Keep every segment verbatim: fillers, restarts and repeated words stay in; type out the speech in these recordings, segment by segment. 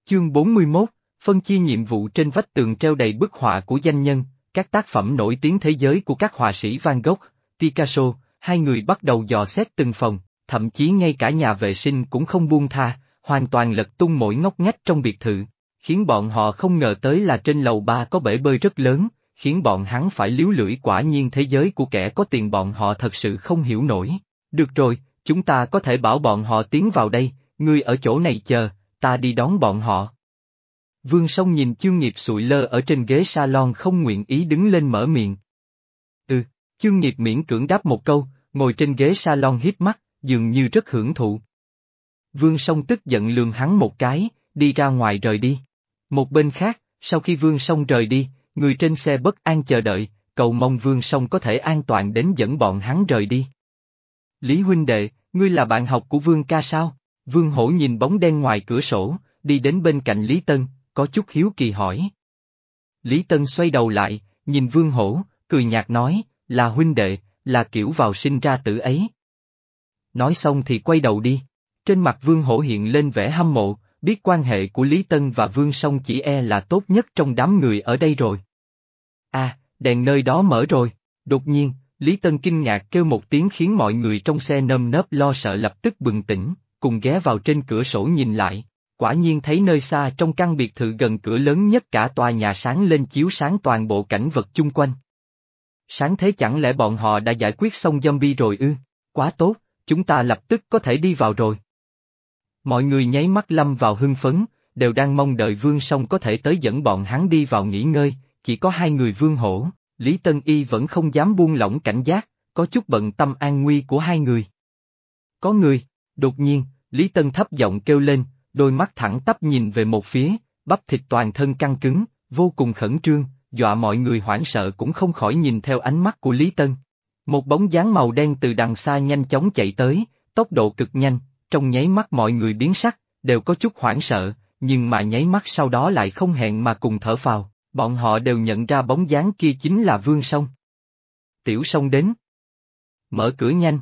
Chương bốn mươi mốt, phân chia nhiệm vụ. Trên vách tường treo đầy bức họa của danh nhân, các tác phẩm nổi tiếng thế giới của các họa sĩ Van Gogh, Picasso. Hai người bắt đầu dò xét từng phòng, thậm chí ngay cả nhà vệ sinh cũng không buông tha, hoàn toàn lật tung mỗi ngóc ngách trong biệt thự, khiến bọn họ không ngờ tới là trên lầu ba có bể bơi rất lớn, khiến bọn hắn phải líu lưỡi. Quả nhiên thế giới của kẻ có tiền bọn họ thật sự không hiểu nổi. Được rồi, chúng ta có thể bảo bọn họ tiến vào đây, ngươi ở chỗ này chờ, ta đi đón bọn họ. Vương Song nhìn Chương Nghiệp sụi lơ ở trên ghế salon không nguyện ý đứng lên mở miệng. Ừ, Chương Nghiệp miễn cưỡng đáp một câu, ngồi trên ghế salon híp mắt, dường như rất hưởng thụ. Vương Song tức giận lườm hắn một cái, đi ra ngoài rời đi. Một bên khác, sau khi Vương Song rời đi, người trên xe bất an chờ đợi, cầu mong Vương Song có thể an toàn đến dẫn bọn hắn rời đi. Lý huynh đệ, ngươi là bạn học của Vương ca sao? Vương Hổ nhìn bóng đen ngoài cửa sổ, đi đến bên cạnh Lý Tân, có chút hiếu kỳ hỏi. Lý Tân xoay đầu lại, nhìn Vương Hổ, cười nhạt nói, là huynh đệ, là kiểu vào sinh ra tử ấy. Nói xong thì quay đầu đi. Trên mặt Vương Hổ hiện lên vẻ hâm mộ, biết quan hệ của Lý Tân và Vương Song chỉ e là tốt nhất trong đám người ở đây rồi. À, đèn nơi đó mở rồi. Đột nhiên, Lý Tân kinh ngạc kêu một tiếng khiến mọi người trong xe nơm nớp lo sợ lập tức bừng tỉnh, cùng ghé vào trên cửa sổ nhìn lại. Quả nhiên thấy nơi xa trong căn biệt thự gần cửa lớn nhất cả tòa nhà sáng lên chiếu sáng toàn bộ cảnh vật chung quanh. Sáng thế chẳng lẽ bọn họ đã giải quyết xong zombie rồi ư? Quá tốt, chúng ta lập tức có thể đi vào rồi. Mọi người nháy mắt lâm vào hưng phấn, đều đang mong đợi Vương Song có thể tới dẫn bọn hắn đi vào nghỉ ngơi, chỉ có hai người Vương Hổ, Lý Tân Y vẫn không dám buông lỏng cảnh giác, có chút bận tâm an nguy của hai người. Có người, đột nhiên, Lý Tân thấp giọng kêu lên, đôi mắt thẳng tắp nhìn về một phía, bắp thịt toàn thân căng cứng, vô cùng khẩn trương, dọa mọi người hoảng sợ cũng không khỏi nhìn theo ánh mắt của Lý Tân. Một bóng dáng màu đen từ đằng xa nhanh chóng chạy tới, tốc độ cực nhanh, trong nháy mắt mọi người biến sắc, đều có chút hoảng sợ, nhưng mà nháy mắt sau đó lại không hẹn mà cùng thở phào, bọn họ đều nhận ra bóng dáng kia chính là Vương Song. Tiểu Song đến. Mở cửa nhanh.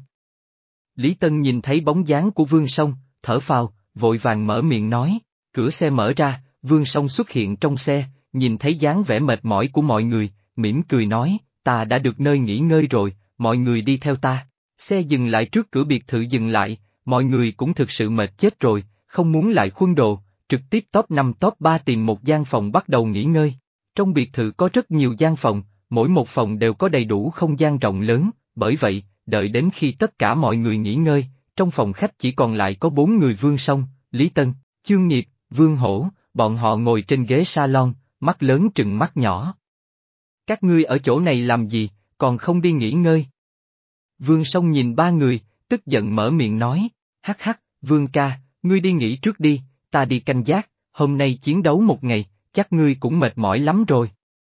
Lý Tân nhìn thấy bóng dáng của Vương Song, thở phào, vội vàng mở miệng nói, cửa xe mở ra, Vương Song xuất hiện trong xe, nhìn thấy dáng vẻ mệt mỏi của mọi người, mỉm cười nói, ta đã được nơi nghỉ ngơi rồi, mọi người đi theo ta. Xe dừng lại trước cửa biệt thự dừng lại, mọi người cũng thực sự mệt chết rồi, không muốn lại khuân đồ, trực tiếp top năm top ba tìm một gian phòng bắt đầu nghỉ ngơi. Trong biệt thự có rất nhiều gian phòng, mỗi một phòng đều có đầy đủ không gian rộng lớn, bởi vậy, đợi đến khi tất cả mọi người nghỉ ngơi, trong phòng khách chỉ còn lại có bốn người Vương Song, Lý Tân, Chương Nghiệp, Vương Hổ, bọn họ ngồi trên ghế salon, mắt lớn trừng mắt nhỏ. Các ngươi ở chỗ này làm gì, còn không đi nghỉ ngơi? Vương Song nhìn ba người, tức giận mở miệng nói, hắc hắc, Vương ca, ngươi đi nghỉ trước đi, ta đi canh gác, hôm nay chiến đấu một ngày, chắc ngươi cũng mệt mỏi lắm rồi.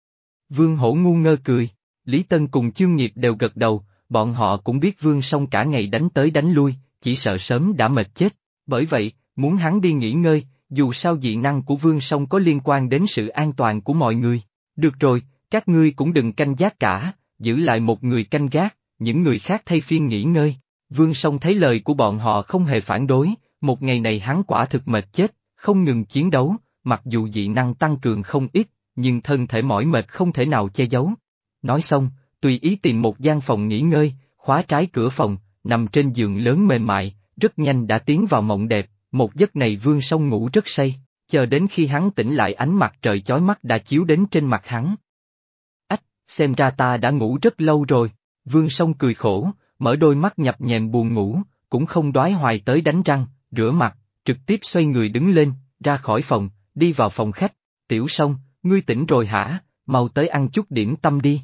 Vương Hổ ngu ngơ cười, Lý Tân cùng Chương Nghiệp đều gật đầu, bọn họ cũng biết Vương Song cả ngày đánh tới đánh lui, chỉ sợ sớm đã mệt chết, bởi vậy, muốn hắn đi nghỉ ngơi, dù sao dị năng của Vương Song có liên quan đến sự an toàn của mọi người. Được rồi, các ngươi cũng đừng canh gác cả, giữ lại một người canh gác, những người khác thay phiên nghỉ ngơi. Vương Song thấy lời của bọn họ không hề phản đối, một ngày này hắn quả thực mệt chết, không ngừng chiến đấu, mặc dù dị năng tăng cường không ít, nhưng thân thể mỏi mệt không thể nào che giấu. Nói xong, tùy ý tìm một gian phòng nghỉ ngơi, khóa trái cửa phòng, nằm trên giường lớn mềm mại, rất nhanh đã tiến vào mộng đẹp. Một giấc này Vương Song ngủ rất say, chờ đến khi hắn tỉnh lại ánh mặt trời chói mắt đã chiếu đến trên mặt hắn. Ách, xem ra ta đã ngủ rất lâu rồi, Vương Song cười khổ, mở đôi mắt nhập nhèm buồn ngủ, cũng không đoái hoài tới đánh răng, rửa mặt, trực tiếp xoay người đứng lên, ra khỏi phòng, đi vào phòng khách. Tiểu Song, ngươi tỉnh rồi hả, mau tới ăn chút điểm tâm đi.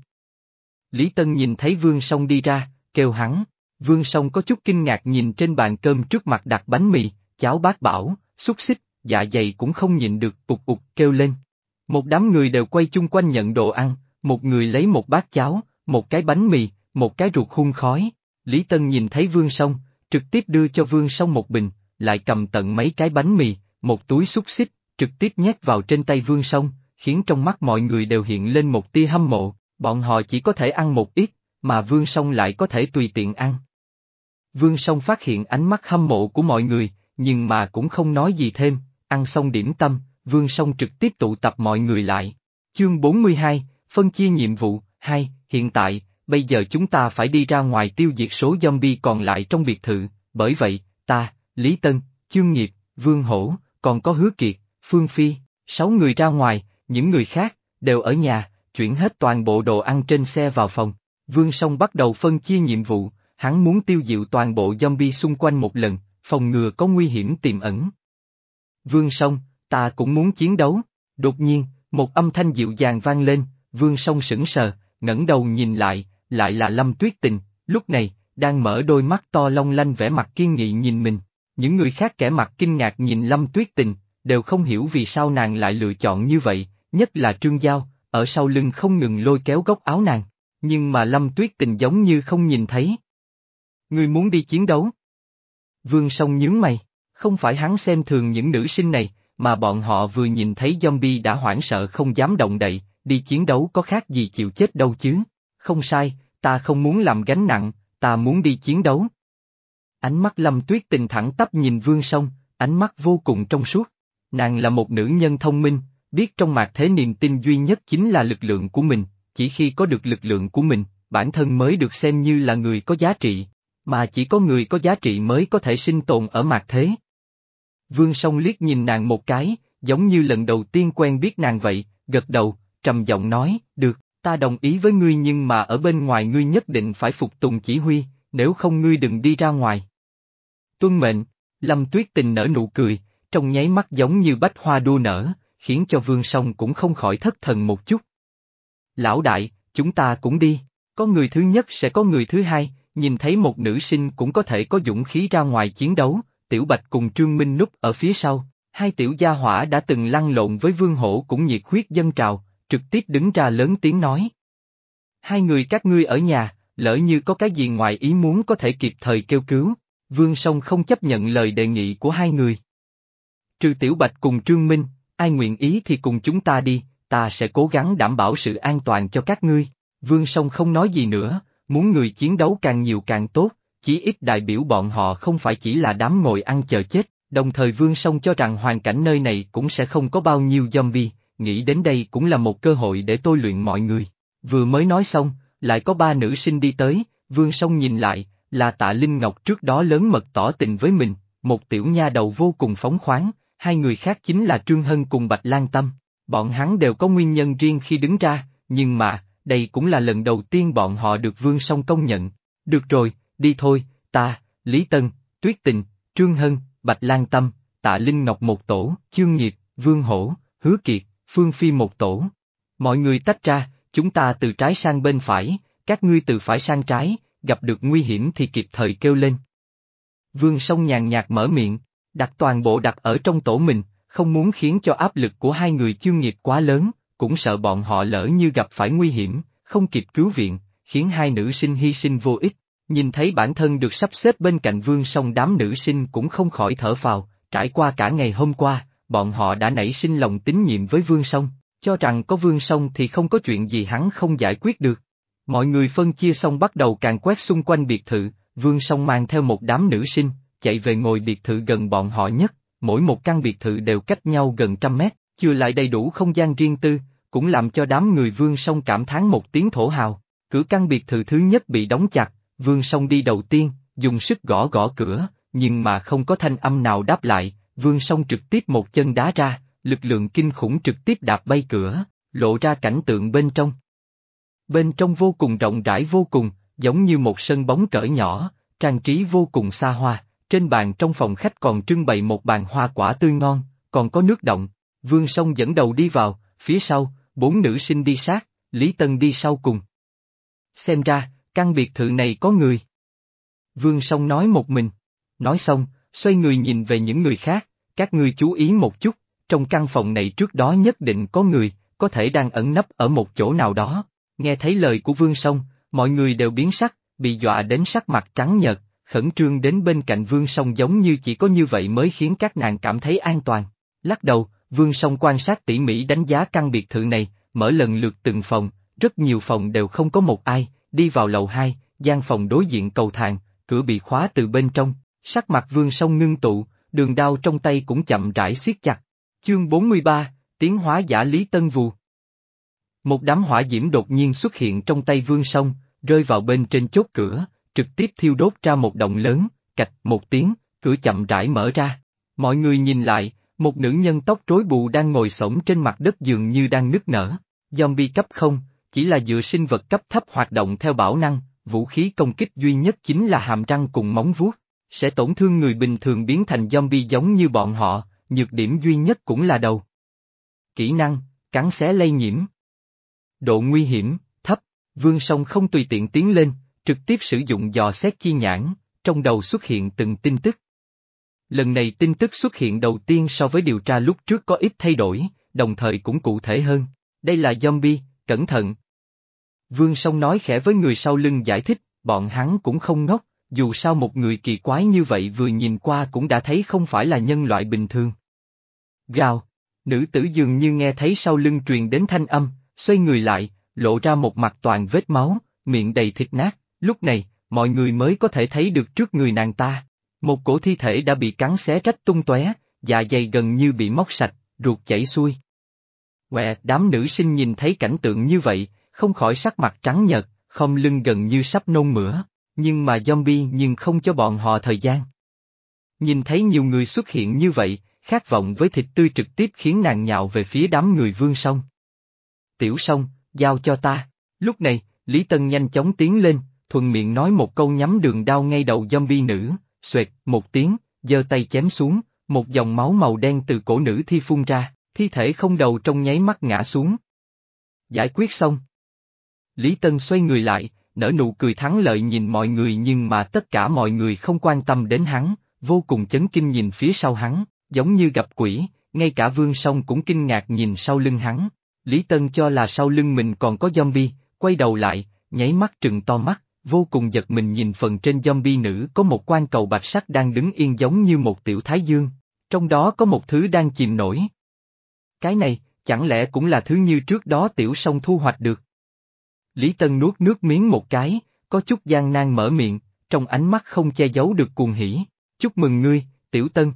Lý Tân nhìn thấy Vương Song đi ra, kêu hắn. Vương Song có chút kinh ngạc nhìn trên bàn cơm trước mặt đặt bánh mì, cháo bát bảo, xúc xích, dạ dày cũng không nhịn được ục ục kêu lên. Một đám người đều quay chung quanh nhận đồ ăn, một người lấy một bát cháo, một cái bánh mì, một cái ruột hun khói. Lý Tân nhìn thấy Vương Song, trực tiếp đưa cho Vương Song một bình, lại cầm tận mấy cái bánh mì, một túi xúc xích, trực tiếp nhét vào trên tay Vương Song, khiến trong mắt mọi người đều hiện lên một tia hâm mộ, bọn họ chỉ có thể ăn một ít, mà Vương Song lại có thể tùy tiện ăn. Vương Song phát hiện ánh mắt hâm mộ của mọi người, nhưng mà cũng không nói gì thêm, ăn xong điểm tâm, Vương Song trực tiếp tụ tập mọi người lại. Chương bốn mươi hai, phân chia nhiệm vụ. Hai, hiện tại, bây giờ chúng ta phải đi ra ngoài tiêu diệt số zombie còn lại trong biệt thự, bởi vậy, ta, Lý Tân, Chương Nghiệp, Vương Hổ, còn có Hứa Kiệt, Phương Phi, sáu người ra ngoài, những người khác, đều ở nhà, chuyển hết toàn bộ đồ ăn trên xe vào phòng. Vương Song bắt đầu phân chia nhiệm vụ, hắn muốn tiêu diệt toàn bộ zombie xung quanh một lần, phòng ngừa có nguy hiểm tiềm ẩn. Vương Song, ta cũng muốn chiến đấu. Đột nhiên, một âm thanh dịu dàng vang lên, Vương Song sững sờ, ngẩng đầu nhìn lại, lại là Lâm Tuyết Tình, lúc này, đang mở đôi mắt to long lanh vẻ mặt kiên nghị nhìn mình. Những người khác kẻ mặt kinh ngạc nhìn Lâm Tuyết Tình, đều không hiểu vì sao nàng lại lựa chọn như vậy, nhất là Trương Giao, ở sau lưng không ngừng lôi kéo góc áo nàng. Nhưng mà Lâm Tuyết Tình giống như không nhìn thấy. Ngươi muốn đi chiến đấu? Vương Song nhướng mày, không phải hắn xem thường những nữ sinh này, mà bọn họ vừa nhìn thấy zombie đã hoảng sợ không dám động đậy, đi chiến đấu có khác gì chịu chết đâu chứ. Không sai, ta không muốn làm gánh nặng, ta muốn đi chiến đấu. Ánh mắt Lâm Tuyết Tình thẳng tắp nhìn Vương Song, ánh mắt vô cùng trong suốt. Nàng là một nữ nhân thông minh, biết trong mạt thế niềm tin duy nhất chính là lực lượng của mình, chỉ khi có được lực lượng của mình, bản thân mới được xem như là người có giá trị, mà chỉ có người có giá trị mới có thể sinh tồn ở mạt thế. Vương Song liếc nhìn nàng một cái, giống như lần đầu tiên quen biết nàng vậy, gật đầu, trầm giọng nói, được, ta đồng ý với ngươi nhưng mà ở bên ngoài ngươi nhất định phải phục tùng chỉ huy, nếu không ngươi đừng đi ra ngoài. Tuân mệnh. Lâm Tuyết Tình nở nụ cười, trong nháy mắt giống như bách hoa đua nở, khiến cho Vương Song cũng không khỏi thất thần một chút. Lão đại, chúng ta cũng đi, có người thứ nhất sẽ có người thứ hai, nhìn thấy một nữ sinh cũng có thể có dũng khí ra ngoài chiến đấu, Tiểu Bạch cùng Trương Minh núp ở phía sau, hai tiểu gia hỏa đã từng lăn lộn với Vương Hổ cũng nhiệt huyết dâng trào, trực tiếp đứng ra lớn tiếng nói. Hai người các ngươi ở nhà, lỡ như có cái gì ngoài ý muốn có thể kịp thời kêu cứu. Vương Song không chấp nhận lời đề nghị của hai người. Trừ Tiểu Bạch cùng Trương Minh, ai nguyện ý thì cùng chúng ta đi, ta sẽ cố gắng đảm bảo sự an toàn cho các ngươi. Vương Song không nói gì nữa, muốn người chiến đấu càng nhiều càng tốt, chí ít đại biểu bọn họ không phải chỉ là đám ngồi ăn chờ chết, đồng thời Vương Song cho rằng hoàn cảnh nơi này cũng sẽ không có bao nhiêu zombie, nghĩ đến đây cũng là một cơ hội để tôi luyện mọi người. Vừa mới nói xong, lại có ba nữ sinh đi tới, Vương Song nhìn lại, là Tạ Linh Ngọc trước đó lớn mật tỏ tình với mình, một tiểu nha đầu vô cùng phóng khoáng, hai người khác chính là Trương Hân cùng Bạch Lan Tâm. Bọn hắn đều có nguyên nhân riêng khi đứng ra, nhưng mà, đây cũng là lần đầu tiên bọn họ được Vương Song công nhận. Được rồi, đi thôi, ta, Lý Tân, Tuyết Tình, Trương Hân, Bạch Lan Tâm, Tạ Linh Ngọc một tổ, Chương Nghiệp, Vương Hổ, Hứa Kiệt, Phương Phi một tổ. Mọi người tách ra, chúng ta từ trái sang bên phải, các ngươi từ phải sang trái, gặp được nguy hiểm thì kịp thời kêu lên. Vương Song nhàn nhạt mở miệng, đặt toàn bộ đặt ở trong tổ mình, không muốn khiến cho áp lực của hai người Chương Nghiệp quá lớn, cũng sợ bọn họ lỡ như gặp phải nguy hiểm, không kịp cứu viện, khiến hai nữ sinh hy sinh vô ích. Nhìn thấy bản thân được sắp xếp bên cạnh Vương Song, đám nữ sinh cũng không khỏi thở phào, trải qua cả ngày hôm qua, bọn họ đã nảy sinh lòng tín nhiệm với Vương Song, cho rằng có Vương Song thì không có chuyện gì hắn không giải quyết được. Mọi người phân chia xong bắt đầu càn quét xung quanh biệt thự, Vương Song mang theo một đám nữ sinh, chạy về ngồi biệt thự gần bọn họ nhất, mỗi một căn biệt thự đều cách nhau gần trăm mét, chưa lại đầy đủ không gian riêng tư, cũng làm cho đám người Vương Song cảm thán một tiếng thổ hào. Cửa căn biệt thự thứ nhất bị đóng chặt, Vương Song đi đầu tiên, dùng sức gõ gõ cửa, nhưng mà không có thanh âm nào đáp lại, Vương Song trực tiếp một chân đá ra, lực lượng kinh khủng trực tiếp đạp bay cửa, lộ ra cảnh tượng bên trong. Bên trong vô cùng rộng rãi vô cùng, giống như một sân bóng cỡ nhỏ, trang trí vô cùng xa hoa, trên bàn trong phòng khách còn trưng bày một bàn hoa quả tươi ngon, còn có nước động. Vương Song dẫn đầu đi vào, phía sau, bốn nữ sinh đi sát, Lý Tân đi sau cùng. Xem ra, căn biệt thự này có người. Vương Song nói một mình. Nói xong, xoay người nhìn về những người khác, các ngươi chú ý một chút, trong căn phòng này trước đó nhất định có người, có thể đang ẩn nấp ở một chỗ nào đó. Nghe thấy lời của Vương Song, mọi người đều biến sắc, bị dọa đến sắc mặt trắng nhợt, khẩn trương đến bên cạnh Vương Song, giống như chỉ có như vậy mới khiến các nàng cảm thấy an toàn. Lắc đầu, Vương Song quan sát tỉ mỉ đánh giá căn biệt thự này, mở lần lượt từng phòng, rất nhiều phòng đều không có một ai, đi vào lầu hai, gian phòng đối diện cầu thang, cửa bị khóa từ bên trong, sắc mặt Vương Song ngưng tụ, đường đao trong tay cũng chậm rãi siết chặt. Chương bốn mươi ba, tiến hóa giả Lý Tân Vù. Một đám hỏa diễm đột nhiên xuất hiện trong tay Vương Song, rơi vào bên trên chốt cửa, trực tiếp thiêu đốt ra một động lớn, cạch một tiếng, cửa chậm rãi mở ra. Mọi người nhìn lại, một nữ nhân tóc rối bù đang ngồi xổm trên mặt đất dường như đang nức nở. Zombie cấp không, chỉ là dựa sinh vật cấp thấp hoạt động theo bản năng, vũ khí công kích duy nhất chính là hàm răng cùng móng vuốt, sẽ tổn thương người bình thường biến thành zombie giống như bọn họ, nhược điểm duy nhất cũng là đầu. Kỹ năng, cắn xé lây nhiễm. Độ nguy hiểm, thấp, Vương Song không tùy tiện tiến lên, trực tiếp sử dụng dò xét chi nhãn, trong đầu xuất hiện từng tin tức. Lần này tin tức xuất hiện đầu tiên so với điều tra lúc trước có ít thay đổi, đồng thời cũng cụ thể hơn. Đây là zombie, cẩn thận. Vương Song nói khẽ với người sau lưng giải thích, bọn hắn cũng không ngốc, dù sao một người kỳ quái như vậy vừa nhìn qua cũng đã thấy không phải là nhân loại bình thường. Gào, nữ tử dường như nghe thấy sau lưng truyền đến thanh âm, xoay người lại, lộ ra một mặt toàn vết máu, miệng đầy thịt nát, lúc này, mọi người mới có thể thấy được trước người nàng ta. Một cổ thi thể đã bị cắn xé rách tung tóe, dạ dày gần như bị móc sạch, ruột chảy xuôi. Quẹ, đám nữ sinh nhìn thấy cảnh tượng như vậy, không khỏi sắc mặt trắng nhợt, khom lưng gần như sắp nôn mửa, nhưng mà zombie nhưng không cho bọn họ thời gian. Nhìn thấy nhiều người xuất hiện như vậy, khát vọng với thịt tươi trực tiếp khiến nàng nhào về phía đám người Vương Song. Tiểu Song, giao cho ta. Lúc này, Lý Tân nhanh chóng tiến lên, thuận miệng nói một câu nhắm đường đao ngay đầu zombie nữ, xoẹt, một tiếng, giơ tay chém xuống, một dòng máu màu đen từ cổ nữ thi phun ra, thi thể không đầu trong nháy mắt ngã xuống. Giải quyết xong. Lý Tân xoay người lại, nở nụ cười thắng lợi nhìn mọi người nhưng mà tất cả mọi người không quan tâm đến hắn, vô cùng chấn kinh nhìn phía sau hắn, giống như gặp quỷ, ngay cả Vương Song cũng kinh ngạc nhìn sau lưng hắn. Lý Tân cho là sau lưng mình còn có zombie, quay đầu lại, nháy mắt trừng to mắt, vô cùng giật mình nhìn phần trên zombie nữ có một quan cầu bạch sắc đang đứng yên giống như một tiểu thái dương, trong đó có một thứ đang chìm nổi. Cái này, chẳng lẽ cũng là thứ như trước đó Tiểu Song thu hoạch được? Lý Tân nuốt nước miếng một cái, có chút gian nan mở miệng, trong ánh mắt không che giấu được cuồng hỉ. Chúc mừng ngươi, Tiểu Tân.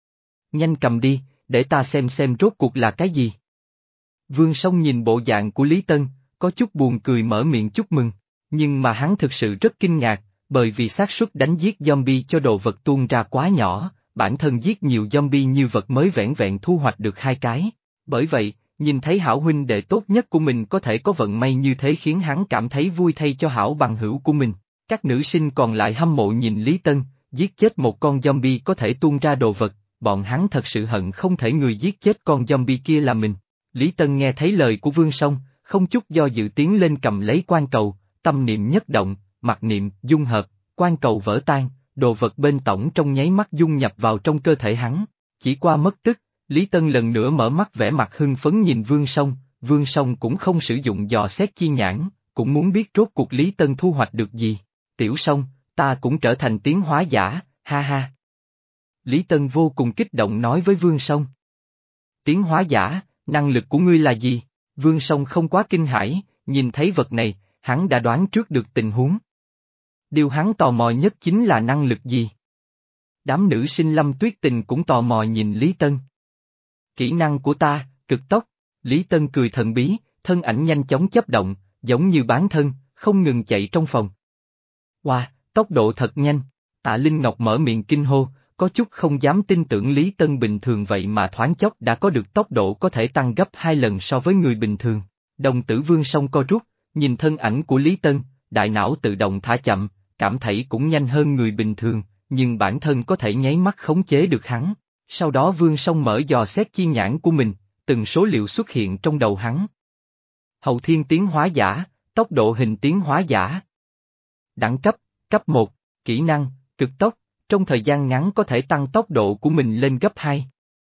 Nhanh cầm đi, để ta xem xem rốt cuộc là cái gì. Vương Song nhìn bộ dạng của Lý Tân, có chút buồn cười mở miệng chúc mừng, nhưng mà hắn thực sự rất kinh ngạc, bởi vì xác suất đánh giết zombie cho đồ vật tuôn ra quá nhỏ, bản thân giết nhiều zombie như vật mới vẻn vẹn thu hoạch được hai cái. Bởi vậy, nhìn thấy hảo huynh đệ tốt nhất của mình có thể có vận may như thế khiến hắn cảm thấy vui thay cho hảo bằng hữu của mình. Các nữ sinh còn lại hâm mộ nhìn Lý Tân, giết chết một con zombie có thể tuôn ra đồ vật, bọn hắn thật sự hận không thể người giết chết con zombie kia là mình. Lý Tân nghe thấy lời của Vương Song, không chút do dự tiến lên cầm lấy quan cầu, tâm niệm nhất động, mặc niệm, dung hợp, quan cầu vỡ tan, đồ vật bên tổng trong nháy mắt dung nhập vào trong cơ thể hắn. Chỉ qua mất tức, Lý Tân lần nữa mở mắt vẻ mặt hưng phấn nhìn Vương Song, Vương Song cũng không sử dụng dò xét chi nhãn, cũng muốn biết rốt cuộc Lý Tân thu hoạch được gì. Tiểu Song, ta cũng trở thành tiến hóa giả, ha ha. Lý Tân vô cùng kích động nói với Vương Song. Tiến hóa giả, năng lực của ngươi là gì? Vương Song không quá kinh hãi, nhìn thấy vật này, hắn đã đoán trước được tình huống. Điều hắn tò mò nhất chính là năng lực gì? Đám nữ sinh Lâm Tuyết Tình cũng tò mò nhìn Lý Tân. Kỹ năng của ta, cực tốc. Lý Tân cười thần bí, thân ảnh nhanh chóng chấp động, giống như bán thân, không ngừng chạy trong phòng. Wow, tốc độ thật nhanh. Tạ Linh Ngọc mở miệng kinh hô, có chút không dám tin tưởng Lý Tân bình thường vậy mà thoáng chốc đã có được tốc độ có thể tăng gấp hai lần so với người bình thường. Đồng tử Vương Song co rút, nhìn thân ảnh của Lý Tân, đại não tự động thả chậm, cảm thấy cũng nhanh hơn người bình thường, nhưng bản thân có thể nháy mắt khống chế được hắn. Sau đó Vương Song mở dò xét chi nhãn của mình, từng số liệu xuất hiện trong đầu hắn. Hậu thiên tiến hóa giả, tốc độ hình tiến hóa giả. Đẳng cấp, cấp một, kỹ năng, cực tốc, trong thời gian ngắn có thể tăng tốc độ của mình lên gấp hai.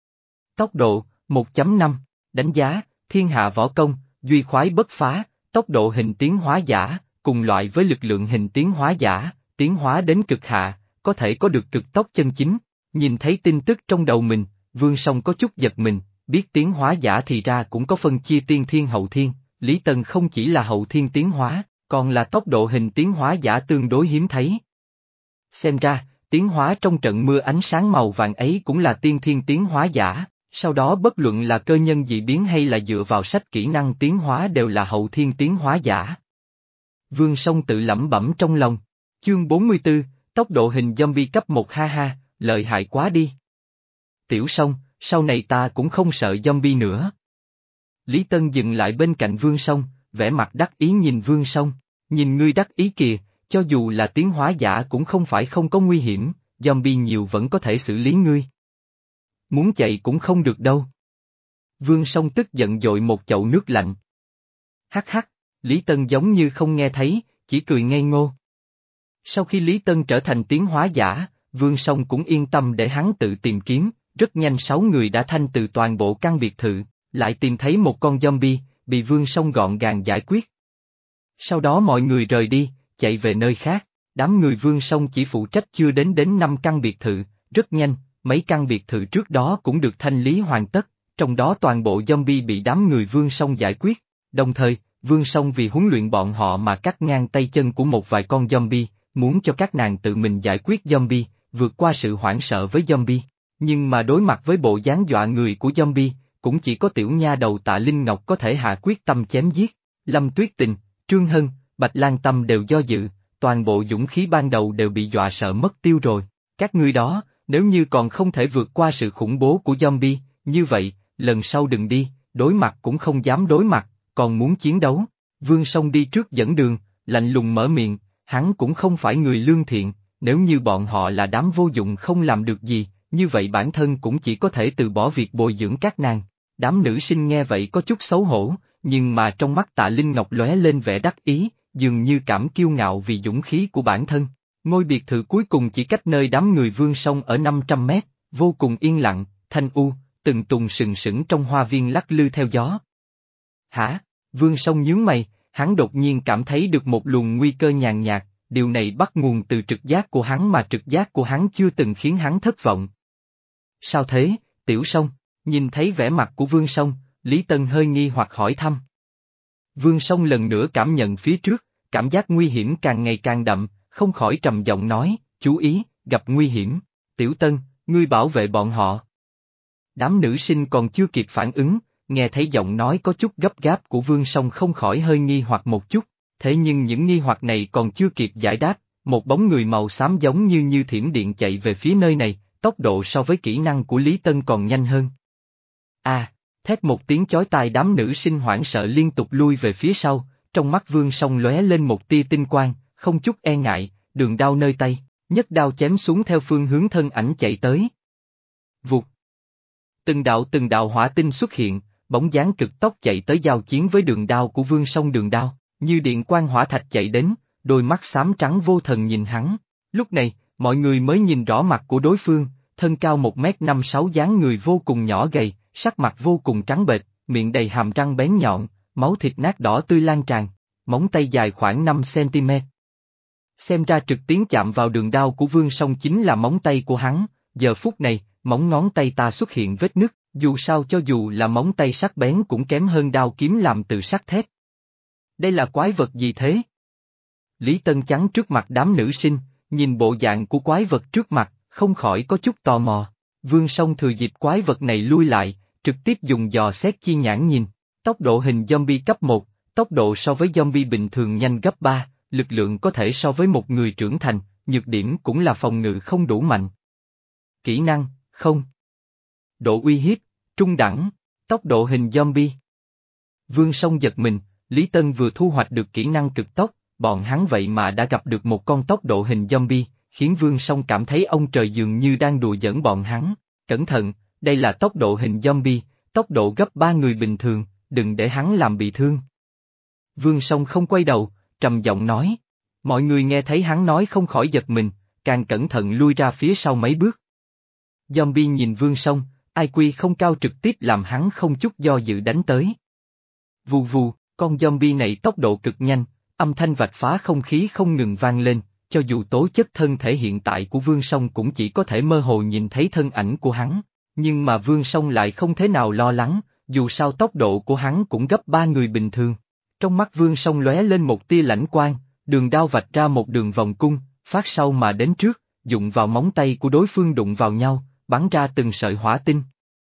Tốc độ, một chấm năm, đánh giá, thiên hạ võ công, duy khoái bất phá, tốc độ hình tiến hóa giả, cùng loại với lực lượng hình tiến hóa giả, tiến hóa đến cực hạ, có thể có được cực tốc chân chính. Nhìn thấy tin tức trong đầu mình, Vương Song có chút giật mình, biết tiến hóa giả thì ra cũng có phân chia tiên thiên hậu thiên, Lý Tân không chỉ là hậu thiên tiến hóa, còn là tốc độ hình tiến hóa giả tương đối hiếm thấy. Xem ra, tiến hóa trong trận mưa ánh sáng màu vàng ấy cũng là tiên thiên tiến hóa giả, Sau đó bất luận là cơ nhân dị biến hay là dựa vào sách kỹ năng tiến hóa đều là hậu thiên tiến hóa giả. Vương Song tự lẩm bẩm trong lòng. Chương bốn mươi tư, tốc độ hình zombie cấp một ha ha, lợi hại quá đi. Tiểu Song, sau này ta cũng không sợ zombie nữa. Lý Tân dừng lại bên cạnh Vương Song, vẻ mặt đắc ý nhìn Vương Song, nhìn ngươi đắc ý kìa, cho dù là tiến hóa giả cũng không phải không có nguy hiểm, zombie nhiều vẫn có thể xử lý ngươi. Muốn chạy cũng không được đâu. Vương Song tức giận dội một chậu nước lạnh. Hắc hắc, Lý Tân giống như không nghe thấy, chỉ cười ngây ngô. Sau khi Lý Tân trở thành tiến hóa giả, Vương Song cũng yên tâm để hắn tự tìm kiếm, rất nhanh sáu người đã thanh từ toàn bộ căn biệt thự, lại tìm thấy một con zombie, bị Vương Song gọn gàng giải quyết. Sau đó mọi người rời đi, chạy về nơi khác, đám người Vương Song chỉ phụ trách chưa đến đến năm căn biệt thự, rất nhanh, mấy căn biệt thự trước đó cũng được thanh lý hoàn tất, trong đó toàn bộ zombie bị đám người Vương Song giải quyết, đồng thời, Vương Song vì huấn luyện bọn họ mà cắt ngang tay chân của một vài con zombie, muốn cho các nàng tự mình giải quyết zombie, vượt qua sự hoảng sợ với zombie. Nhưng mà đối mặt với bộ dáng dọa người của zombie, cũng chỉ có tiểu nha đầu Tạ Linh Ngọc có thể hạ quyết tâm chém giết. Lâm Tuyết Tình, Trương Hân, Bạch Lan Tâm đều do dự, toàn bộ dũng khí ban đầu đều bị dọa sợ mất tiêu rồi. Các ngươi đó, nếu như còn không thể vượt qua sự khủng bố của zombie, như vậy, lần sau đừng đi, đối mặt cũng không dám đối mặt, còn muốn chiến đấu. Vương Song đi trước dẫn đường, lạnh lùng mở miệng, hắn cũng không phải người lương thiện, nếu như bọn họ là đám vô dụng không làm được gì, như vậy bản thân cũng chỉ có thể từ bỏ việc bồi dưỡng các nàng. Đám nữ sinh nghe vậy có chút xấu hổ, nhưng mà trong mắt Tạ Linh Ngọc lóe lên vẻ đắc ý, dường như cảm kiêu ngạo vì dũng khí của bản thân. Ngôi biệt thự cuối cùng chỉ cách nơi đám người Vương Song ở năm trăm mét, vô cùng yên lặng, thanh u, từng tùng sừng sững trong hoa viên lắc lư theo gió. Hả? Vương Song nhướng mày, hắn đột nhiên cảm thấy được một luồng nguy cơ nhàn nhạt, điều này bắt nguồn từ trực giác của hắn mà trực giác của hắn chưa từng khiến hắn thất vọng. Sao thế, Tiểu Song? Nhìn thấy vẻ mặt của Vương Song, Lý Tân hơi nghi hoặc hỏi thăm. Vương Song lần nữa cảm nhận phía trước, cảm giác nguy hiểm càng ngày càng đậm, không khỏi trầm giọng nói, chú ý, gặp nguy hiểm, Tiểu Tân, ngươi bảo vệ bọn họ. Đám nữ sinh còn chưa kịp phản ứng, nghe thấy giọng nói có chút gấp gáp của Vương Song không khỏi hơi nghi hoặc một chút, thế nhưng những nghi hoặc này còn chưa kịp giải đáp, một bóng người màu xám giống như như thiểm điện chạy về phía nơi này, tốc độ so với kỹ năng của Lý Tân còn nhanh hơn. À, thét một tiếng chói tai, đám nữ sinh hoảng sợ liên tục lui về phía sau, trong mắt Vương Song lóe lên một tia tinh quang, không chút e ngại, đường đao nơi tay, nhất đao chém xuống theo phương hướng thân ảnh chạy tới. Vụt. Từng đạo từng đạo hỏa tinh xuất hiện, bóng dáng cực tốc chạy tới giao chiến với đường đao của Vương Song. Đường đao, như điện quang hỏa thạch chạy đến, đôi mắt xám trắng vô thần nhìn hắn. Lúc này, mọi người mới nhìn rõ mặt của đối phương, thân cao một mét năm sáu, dáng người vô cùng nhỏ gầy, sắc mặt vô cùng trắng bệch, miệng đầy hàm răng bén nhọn, máu thịt nát đỏ tươi lan tràn, móng tay dài khoảng năm xăng-ti-mét. Xem ra trực tiến chạm vào đường đao của Vương Song chính là móng tay của hắn, giờ phút này, móng ngón tay ta xuất hiện vết nứt, dù sao cho dù là móng tay sắc bén cũng kém hơn đao kiếm làm từ sắt thép. Đây là quái vật gì thế? Lý Tân chắn trước mặt đám nữ sinh, nhìn bộ dạng của quái vật trước mặt, không khỏi có chút tò mò. Vương Song thừa dịp quái vật này lui lại, trực tiếp dùng dò xét chi nhãn nhìn, tốc độ hình zombie cấp một, tốc độ so với zombie bình thường nhanh gấp ba, lực lượng có thể so với một người trưởng thành, nhược điểm cũng là phòng ngự không đủ mạnh. Kỹ năng, không. Độ uy hiếp, trung đẳng, tốc độ hình zombie. Vương Song giật mình, Lý Tân vừa thu hoạch được kỹ năng cực tốc, bọn hắn vậy mà đã gặp được một con tốc độ hình zombie, khiến Vương Song cảm thấy ông trời dường như đang đùa giỡn bọn hắn. Cẩn thận, đây là tốc độ hình zombie, tốc độ gấp ba người bình thường, đừng để hắn làm bị thương. Vương Song không quay đầu, trầm giọng nói. Mọi người nghe thấy hắn nói không khỏi giật mình, càng cẩn thận lui ra phía sau mấy bước. Zombie nhìn Vương Song, i kiu không cao trực tiếp làm hắn không chút do dự đánh tới. Vù vù, con zombie này tốc độ cực nhanh, âm thanh vạch phá không khí không ngừng vang lên, cho dù tố chất thân thể hiện tại của Vương Song cũng chỉ có thể mơ hồ nhìn thấy thân ảnh của hắn, nhưng mà Vương Song lại không thế nào lo lắng, dù sao tốc độ của hắn cũng gấp ba người bình thường. Trong mắt Vương Song lóe lên một tia lãnh quang, đường đao vạch ra một đường vòng cung, phát sau mà đến trước, dụng vào móng tay của đối phương đụng vào nhau, bắn ra từng sợi hỏa tinh.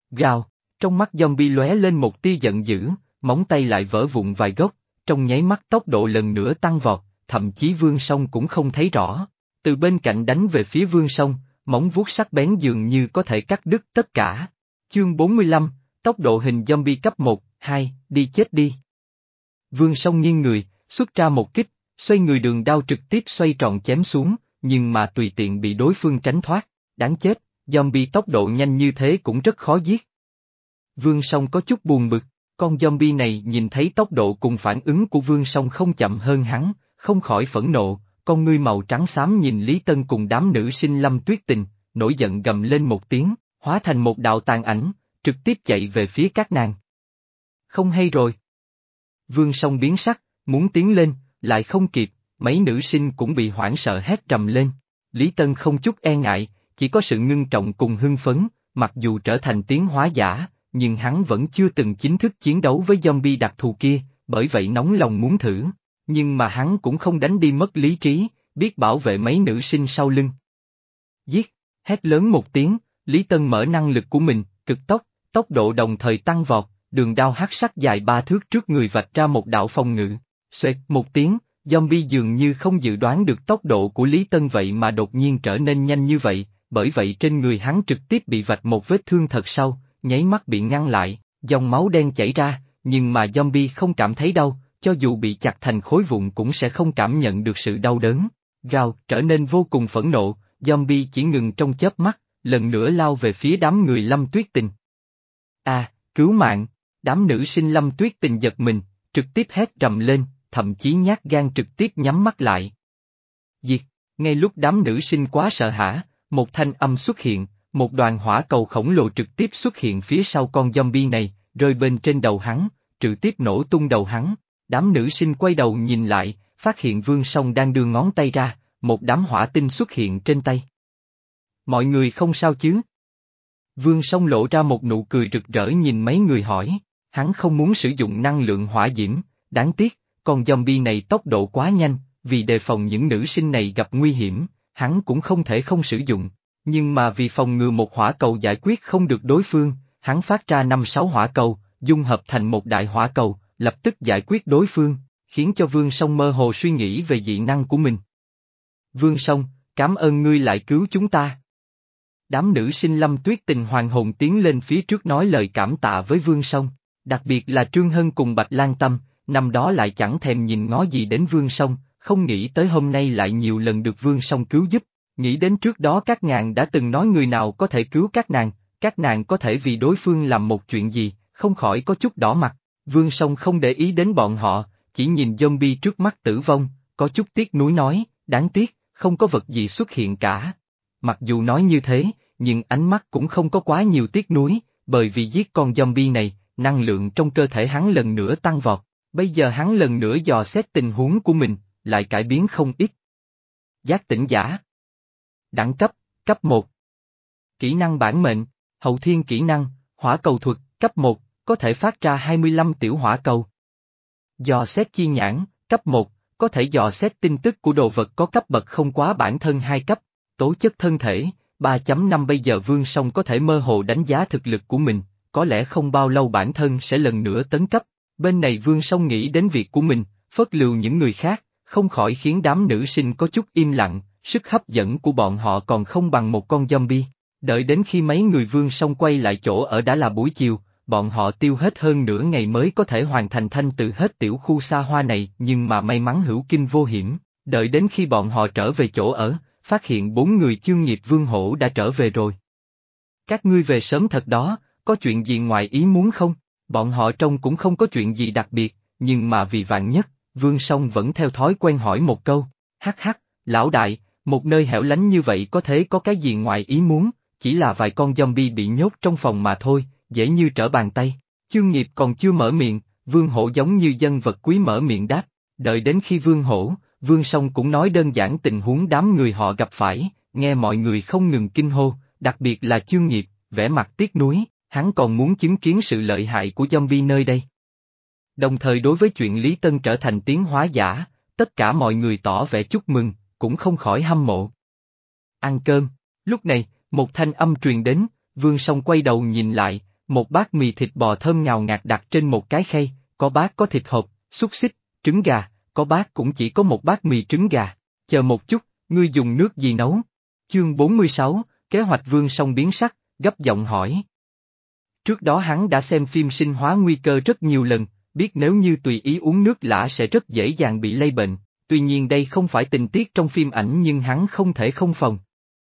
Gào, trong mắt zombie lóe lên một tia giận dữ, móng tay lại vỡ vụn vài gốc, trong nháy mắt tốc độ lần nữa tăng vọt, thậm chí Vương Song cũng không thấy rõ. Từ bên cạnh đánh về phía Vương Song, móng vuốt sắc bén dường như có thể cắt đứt tất cả. Chương bốn mươi lăm, tốc độ hình zombie cấp một, hai, đi chết đi. Vương Song nghiêng người, xuất ra một kích, xoay người đường đao trực tiếp xoay tròn chém xuống, nhưng mà tùy tiện bị đối phương tránh thoát, đáng chết, zombie tốc độ nhanh như thế cũng rất khó giết. Vương Song có chút buồn bực, con zombie này nhìn thấy tốc độ cùng phản ứng của Vương Song không chậm hơn hắn, không khỏi phẫn nộ, con ngươi màu trắng xám nhìn Lý Tân cùng đám nữ sinh Lâm Tuyết Tình, nổi giận gầm lên một tiếng, hóa thành một đạo tàn ảnh, trực tiếp chạy về phía các nàng. Không hay rồi. Vương Song biến sắc, muốn tiến lên, lại không kịp, mấy nữ sinh cũng bị hoảng sợ hét trầm lên. Lý Tân không chút e ngại, chỉ có sự ngưng trọng cùng hưng phấn, mặc dù trở thành tiến hóa giả, nhưng hắn vẫn chưa từng chính thức chiến đấu với zombie đặc thù kia, bởi vậy nóng lòng muốn thử. Nhưng mà hắn cũng không đánh đi mất lý trí, biết bảo vệ mấy nữ sinh sau lưng. Giết, hét lớn một tiếng, Lý Tân mở năng lực của mình, cực tốc, tốc độ đồng thời tăng vọt, đường đao hắc sắc dài ba thước trước người vạch ra một đạo phòng ngự. Xoẹt một tiếng, zombie dường như không dự đoán được tốc độ của Lý Tân vậy mà đột nhiên trở nên nhanh như vậy, bởi vậy trên người hắn trực tiếp bị vạch một vết thương thật sâu, nháy mắt bị ngăn lại, dòng máu đen chảy ra, nhưng mà zombie không cảm thấy đau, cho dù bị chặt thành khối vụn cũng sẽ không cảm nhận được sự đau đớn. Gào, trở nên vô cùng phẫn nộ, zombie chỉ ngừng trong chớp mắt, lần nữa lao về phía đám người Lâm Tuyết Tình. À, cứu mạng, đám nữ sinh Lâm Tuyết Tình giật mình, trực tiếp hét trầm lên, thậm chí nhát gan trực tiếp nhắm mắt lại. Diệt, ngay lúc đám nữ sinh quá sợ hãi, một thanh âm xuất hiện, một đoàn hỏa cầu khổng lồ trực tiếp xuất hiện phía sau con zombie này, rơi bên trên đầu hắn, trực tiếp nổ tung đầu hắn. Đám nữ sinh quay đầu nhìn lại, phát hiện Vương Song đang đưa ngón tay ra, một đám hỏa tinh xuất hiện trên tay. Mọi người không sao chứ? Vương Song lộ ra một nụ cười rực rỡ nhìn mấy người hỏi, hắn không muốn sử dụng năng lượng hỏa diễm, đáng tiếc, con zombie này tốc độ quá nhanh, vì đề phòng những nữ sinh này gặp nguy hiểm, hắn cũng không thể không sử dụng, nhưng mà vì phòng ngừa một hỏa cầu giải quyết không được đối phương, hắn phát ra năm sáu hỏa cầu, dung hợp thành một đại hỏa cầu, lập tức giải quyết đối phương, khiến cho Vương Song mơ hồ suy nghĩ về dị năng của mình. Vương Song, cảm ơn ngươi lại cứu chúng ta. Đám nữ sinh Lâm Tuyết Tình hoàng hồn tiến lên phía trước nói lời cảm tạ với Vương Song, đặc biệt là Trương Hân cùng Bạch Lan Tâm, năm đó lại chẳng thèm nhìn ngó gì đến Vương Song, không nghĩ tới hôm nay lại nhiều lần được Vương Song cứu giúp, nghĩ đến trước đó các nàng đã từng nói người nào có thể cứu các nàng, các nàng có thể vì đối phương làm một chuyện gì, không khỏi có chút đỏ mặt. Vương Song không để ý đến bọn họ, chỉ nhìn zombie trước mắt tử vong, có chút tiếc nuối nói, đáng tiếc, không có vật gì xuất hiện cả. Mặc dù nói như thế, nhưng ánh mắt cũng không có quá nhiều tiếc nuối, bởi vì giết con zombie này, năng lượng trong cơ thể hắn lần nữa tăng vọt, bây giờ hắn lần nữa dò xét tình huống của mình, lại cải biến không ít. Giác tỉnh giả. Đẳng cấp, cấp một. Kỹ năng bản mệnh, hậu thiên kỹ năng, hỏa cầu thuật, cấp một. Có thể phát ra hai mươi lăm tiểu hỏa cầu. Dò xét chi nhãn, cấp một, có thể dò xét tin tức của đồ vật có cấp bậc không quá bản thân hai cấp, tố chất thân thể, ba chấm năm bây giờ Vương Song có thể mơ hồ đánh giá thực lực của mình, có lẽ không bao lâu bản thân sẽ lần nữa tấn cấp, bên này Vương Song nghĩ đến việc của mình, phớt lù những người khác, không khỏi khiến đám nữ sinh có chút im lặng, sức hấp dẫn của bọn họ còn không bằng một con zombie, đợi đến khi mấy người Vương Song quay lại chỗ ở đã là buổi chiều. Bọn họ tiêu hết hơn nửa ngày mới có thể hoàn thành thanh từ hết tiểu khu xa hoa này, nhưng mà may mắn hữu kinh vô hiểm, đợi đến khi bọn họ trở về chỗ ở, phát hiện bốn người chương nghiệp Vương Hổ đã trở về rồi. Các ngươi về sớm thật đó, có chuyện gì ngoài ý muốn không? Bọn họ trông cũng không có chuyện gì đặc biệt, nhưng mà vì vạn nhất, Vương Song vẫn theo thói quen hỏi một câu, hắc hắc, lão đại, một nơi hẻo lánh như vậy có thể có cái gì ngoài ý muốn, chỉ là vài con zombie bị nhốt trong phòng mà thôi. Dễ như trở bàn tay, chương nghiệp còn chưa mở miệng, Vương Hổ giống như dân vật quý mở miệng đáp, đợi đến khi Vương Hổ, Vương Song cũng nói đơn giản tình huống đám người họ gặp phải, nghe mọi người không ngừng kinh hô, đặc biệt là chương nghiệp, vẻ mặt tiếc nuối, hắn còn muốn chứng kiến sự lợi hại của zombie nơi đây. Đồng thời đối với chuyện Lý Tân trở thành tiến hóa giả, tất cả mọi người tỏ vẻ chúc mừng, cũng không khỏi hâm mộ. Ăn cơm, lúc này, một thanh âm truyền đến, Vương Song quay đầu nhìn lại, Một bát mì thịt bò thơm ngào ngạt đặt trên một cái khay, có bát có thịt hộp, xúc xích, trứng gà, có bát cũng chỉ có một bát mì trứng gà. Chờ một chút, ngươi dùng nước gì nấu? Chương bốn mươi sáu, kế hoạch Vương Song biến sắc, gấp giọng hỏi. Trước đó hắn đã xem phim sinh hóa nguy cơ rất nhiều lần, biết nếu như tùy ý uống nước lã sẽ rất dễ dàng bị lây bệnh, tuy nhiên đây không phải tình tiết trong phim ảnh nhưng hắn không thể không phòng.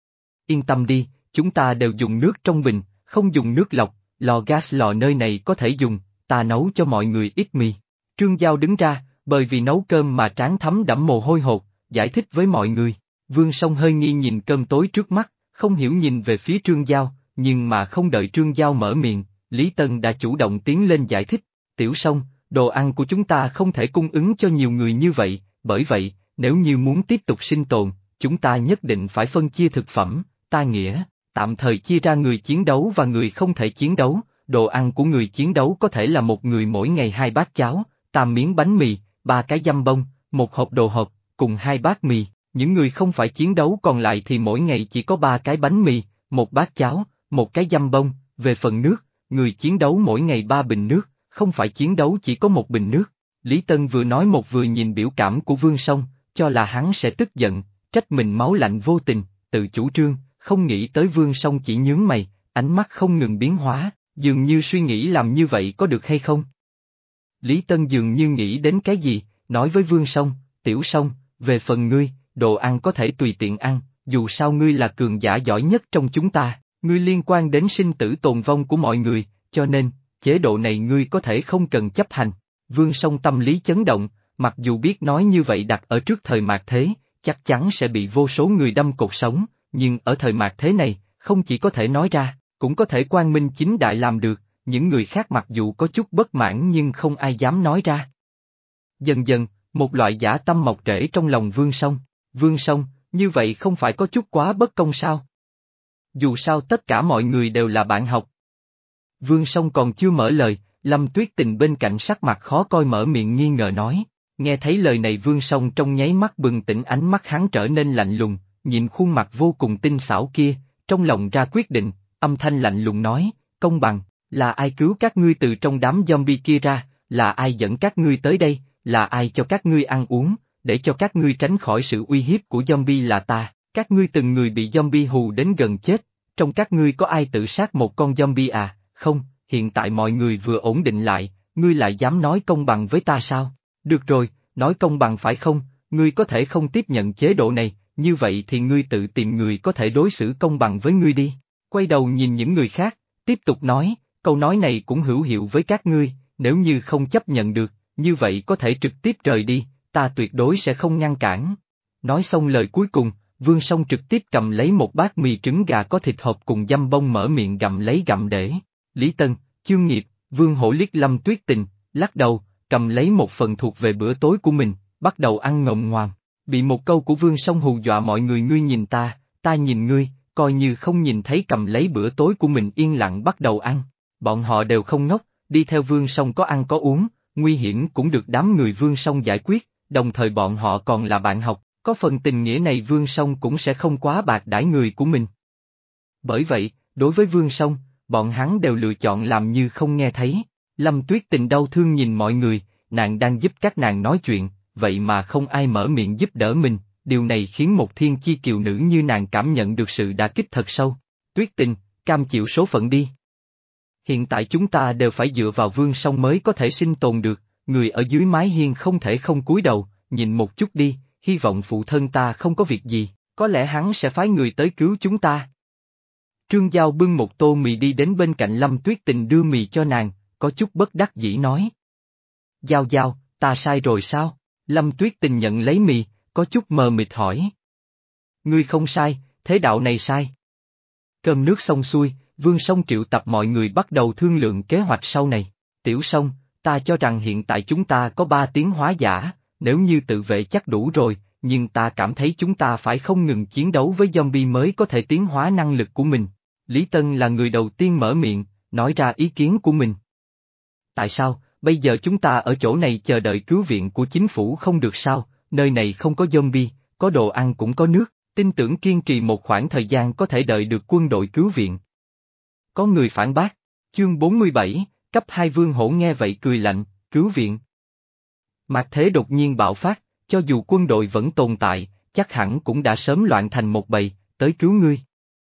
Yên tâm đi, chúng ta đều dùng nước trong bình, không dùng nước lọc, lò gas lò nơi này có thể dùng, ta nấu cho mọi người ít mì. Trương Giao đứng ra, bởi vì nấu cơm mà trán thấm đẫm mồ hôi hột, giải thích với mọi người. Vương Song hơi nghi nhìn cơm tối trước mắt, không hiểu nhìn về phía Trương Giao, nhưng mà không đợi Trương Giao mở miệng, Lý Tân đã chủ động tiến lên giải thích. Tiểu Song, đồ ăn của chúng ta không thể cung ứng cho nhiều người như vậy, bởi vậy, nếu như muốn tiếp tục sinh tồn, chúng ta nhất định phải phân chia thực phẩm, ta nghĩa, tạm thời chia ra người chiến đấu và người không thể chiến đấu. Đồ ăn của người chiến đấu có thể là một người mỗi ngày hai bát cháo, tam miếng bánh mì, ba cái dăm bông, một hộp đồ hộp, cùng hai bát mì. Những người không phải chiến đấu còn lại thì mỗi ngày chỉ có ba cái bánh mì, một bát cháo, một cái dăm bông. Về phần nước, người chiến đấu mỗi ngày ba bình nước, không phải chiến đấu chỉ có một bình nước. Lý Tân vừa nói một vừa nhìn biểu cảm của Vương Song, cho là hắn sẽ tức giận, trách mình máu lạnh vô tình, tự chủ trương, không nghĩ tới Vương Song chỉ nhướng mày, ánh mắt không ngừng biến hóa, dường như suy nghĩ làm như vậy có được hay không. Lý Tân dường như nghĩ đến cái gì, nói với Vương Song, Tiểu Song, về phần ngươi, đồ ăn có thể tùy tiện ăn, dù sao ngươi là cường giả giỏi nhất trong chúng ta, ngươi liên quan đến sinh tử tồn vong của mọi người, cho nên, chế độ này ngươi có thể không cần chấp hành. Vương Song tâm lý chấn động, mặc dù biết nói như vậy đặt ở trước thời mạt thế, chắc chắn sẽ bị vô số người đâm cột sống, nhưng ở thời mạt thế này, không chỉ có thể nói ra, cũng có thể quang minh chính đại làm được, những người khác mặc dù có chút bất mãn nhưng không ai dám nói ra. Dần dần, một loại dã tâm mọc rễ trong lòng Vương Song. Vương Song, như vậy không phải có chút quá bất công sao? Dù sao tất cả mọi người đều là bạn học. Vương Song còn chưa mở lời, Lâm Tuyết Tình bên cạnh sắc mặt khó coi mở miệng nghi ngờ nói. Nghe thấy lời này Vương Song trong nháy mắt bừng tỉnh, ánh mắt hắn trở nên lạnh lùng, nhìn khuôn mặt vô cùng tinh xảo kia, trong lòng ra quyết định, âm thanh lạnh lùng nói, công bằng, là ai cứu các ngươi từ trong đám zombie kia ra, là ai dẫn các ngươi tới đây, là ai cho các ngươi ăn uống, để cho các ngươi tránh khỏi sự uy hiếp của zombie là ta, các ngươi từng người bị zombie hù đến gần chết, trong các ngươi có ai tự sát một con zombie à, không, hiện tại mọi người vừa ổn định lại, ngươi lại dám nói công bằng với ta sao? Được rồi, nói công bằng phải không, ngươi có thể không tiếp nhận chế độ này, như vậy thì ngươi tự tìm người có thể đối xử công bằng với ngươi đi. Quay đầu nhìn những người khác, tiếp tục nói, câu nói này cũng hữu hiệu với các ngươi, nếu như không chấp nhận được, như vậy có thể trực tiếp rời đi, ta tuyệt đối sẽ không ngăn cản. Nói xong lời cuối cùng, Vương Song trực tiếp cầm lấy một bát mì trứng gà có thịt hộp cùng dăm bông mở miệng gặm lấy gặm để. Lý Tân, Chương Nghiệp, Vương Hổ liếc Lâm Tuyết Tình, lắc đầu, cầm lấy một phần thuộc về bữa tối của mình, bắt đầu ăn ngộm ngoàm. Bị một câu của Vương Song hù dọa mọi người, ngươi nhìn ta, ta nhìn ngươi, coi như không nhìn thấy, cầm lấy bữa tối của mình yên lặng bắt đầu ăn. Bọn họ đều không ngốc, đi theo Vương Song có ăn có uống, nguy hiểm cũng được đám người Vương Song giải quyết, đồng thời bọn họ còn là bạn học, có phần tình nghĩa này Vương Song cũng sẽ không quá bạc đãi người của mình. Bởi vậy, đối với Vương Song, bọn hắn đều lựa chọn làm như không nghe thấy. Lâm Tuyết Tình đau thương nhìn mọi người, nàng đang giúp các nàng nói chuyện, vậy mà không ai mở miệng giúp đỡ mình, điều này khiến một thiên chi kiều nữ như nàng cảm nhận được sự đả kích thật sâu. Tuyết Tình, cam chịu số phận đi. Hiện tại chúng ta đều phải dựa vào Vương Song mới có thể sinh tồn được, người ở dưới mái hiên không thể không cúi đầu, nhìn một chút đi, hy vọng phụ thân ta không có việc gì, có lẽ hắn sẽ phái người tới cứu chúng ta. Trương Giao bưng một tô mì đi đến bên cạnh Lâm Tuyết Tình đưa mì cho nàng, có chút bất đắc dĩ nói. Giao Giao, ta sai rồi sao? Lâm Tuyết Tình nhận lấy mì, có chút mờ mịt hỏi. Ngươi không sai, thế đạo này sai. Cơm nước xong xuôi, Vương Song triệu tập mọi người bắt đầu thương lượng kế hoạch sau này. Tiểu Song, ta cho rằng hiện tại chúng ta có ba tiến hóa giả, nếu như tự vệ chắc đủ rồi, nhưng ta cảm thấy chúng ta phải không ngừng chiến đấu với zombie mới có thể tiến hóa năng lực của mình. Lý Tân là người đầu tiên mở miệng, nói ra ý kiến của mình. Tại sao, bây giờ chúng ta ở chỗ này chờ đợi cứu viện của chính phủ không được sao, nơi này không có zombie, có đồ ăn cũng có nước, tin tưởng kiên trì một khoảng thời gian có thể đợi được quân đội cứu viện. Có người phản bác, Chương bốn mươi bảy, cấp hai Vương Hổ nghe vậy cười lạnh, cứu viện. Mạc thế đột nhiên bạo phát, cho dù quân đội vẫn tồn tại, chắc hẳn cũng đã sớm loạn thành một bầy, tới cứu ngươi.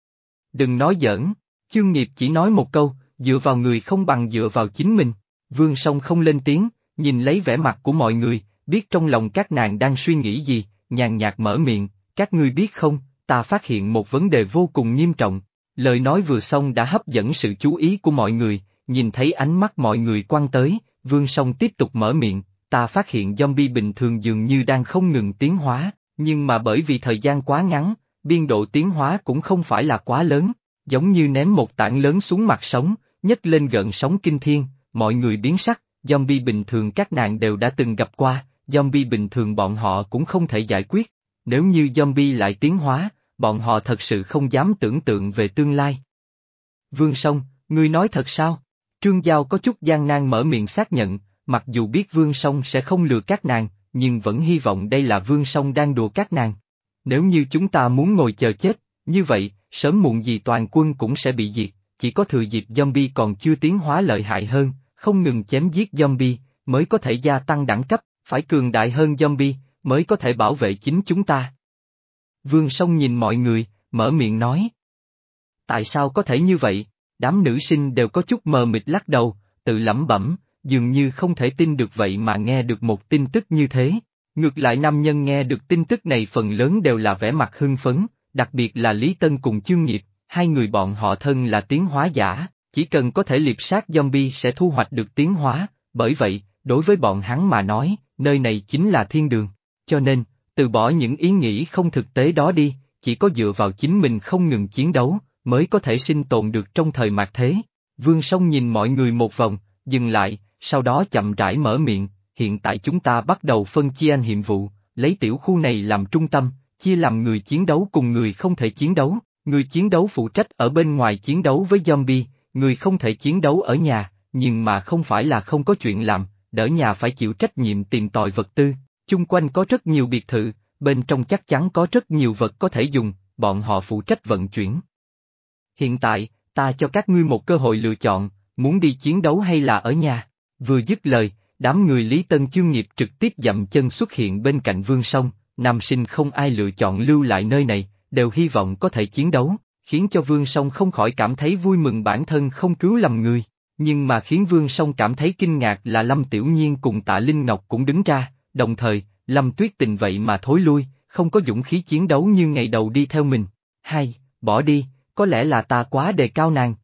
Đừng nói giỡn, Chương Nghiệp chỉ nói một câu, dựa vào người không bằng dựa vào chính mình. Vương Song không lên tiếng, nhìn lấy vẻ mặt của mọi người, biết trong lòng các nàng đang suy nghĩ gì, nhàn nhạt mở miệng, các ngươi biết không, ta phát hiện một vấn đề vô cùng nghiêm trọng. Lời nói vừa xong đã hấp dẫn sự chú ý của mọi người, nhìn thấy ánh mắt mọi người quăng tới, Vương Song tiếp tục mở miệng, ta phát hiện zombie bình thường dường như đang không ngừng tiến hóa, nhưng mà bởi vì thời gian quá ngắn, biên độ tiến hóa cũng không phải là quá lớn, giống như ném một tảng lớn xuống mặt sóng, nhấc lên gợn sóng kinh thiên, mọi người biến sắc, zombie bình thường các nàng đều đã từng gặp qua, zombie bình thường bọn họ cũng không thể giải quyết, nếu như zombie lại tiến hóa, bọn họ thật sự không dám tưởng tượng về tương lai. Vương Song, ngươi nói thật sao? Trương Giao có chút gian nan mở miệng xác nhận, mặc dù biết Vương Song sẽ không lừa các nàng, nhưng vẫn hy vọng đây là Vương Song đang đùa các nàng. Nếu như chúng ta muốn ngồi chờ chết, như vậy, sớm muộn gì toàn quân cũng sẽ bị diệt, chỉ có thừa dịp zombie còn chưa tiến hóa lợi hại hơn, không ngừng chém giết zombie, mới có thể gia tăng đẳng cấp, phải cường đại hơn zombie, mới có thể bảo vệ chính chúng ta. Vương Song nhìn mọi người, mở miệng nói. Tại sao có thể như vậy? Đám nữ sinh đều có chút mờ mịt lắc đầu, tự lẩm bẩm, dường như không thể tin được vậy mà nghe được một tin tức như thế. Ngược lại nam nhân nghe được tin tức này phần lớn đều là vẻ mặt hưng phấn, đặc biệt là Lý Tân cùng Chương Nghiệp, hai người bọn họ thân là tiến hóa giả, chỉ cần có thể liệp sát zombie sẽ thu hoạch được tiến hóa, bởi vậy, đối với bọn hắn mà nói, nơi này chính là thiên đường. Cho nên, từ bỏ những ý nghĩ không thực tế đó đi, chỉ có dựa vào chính mình không ngừng chiến đấu, mới có thể sinh tồn được trong thời mạt thế. Vương Song nhìn mọi người một vòng, dừng lại, sau đó chậm rãi mở miệng, hiện tại chúng ta bắt đầu phân chia anh nhiệm vụ, lấy tiểu khu này làm trung tâm, chia làm người chiến đấu cùng người không thể chiến đấu, người chiến đấu phụ trách ở bên ngoài chiến đấu với zombie, người không thể chiến đấu ở nhà, nhưng mà không phải là không có chuyện làm, đỡ nhà phải chịu trách nhiệm tìm tòi vật tư, chung quanh có rất nhiều biệt thự, bên trong chắc chắn có rất nhiều vật có thể dùng, bọn họ phụ trách vận chuyển. Hiện tại, ta cho các ngươi một cơ hội lựa chọn, muốn đi chiến đấu hay là ở nhà. Vừa dứt lời, đám người Lý Tân Chương Nghiệp trực tiếp dậm chân xuất hiện bên cạnh Vương Song, nam sinh không ai lựa chọn lưu lại nơi này, đều hy vọng có thể chiến đấu, khiến cho Vương Song không khỏi cảm thấy vui mừng bản thân không cứu lầm người. Nhưng mà khiến Vương Song cảm thấy kinh ngạc là Lâm Tiểu Nhiên cùng Tạ Linh Ngọc cũng đứng ra, đồng thời, Lâm Tuyết Tình vậy mà thối lui, không có dũng khí chiến đấu như ngày đầu đi theo mình. Hai, bỏ đi, có lẽ là ta quá đề cao nàng.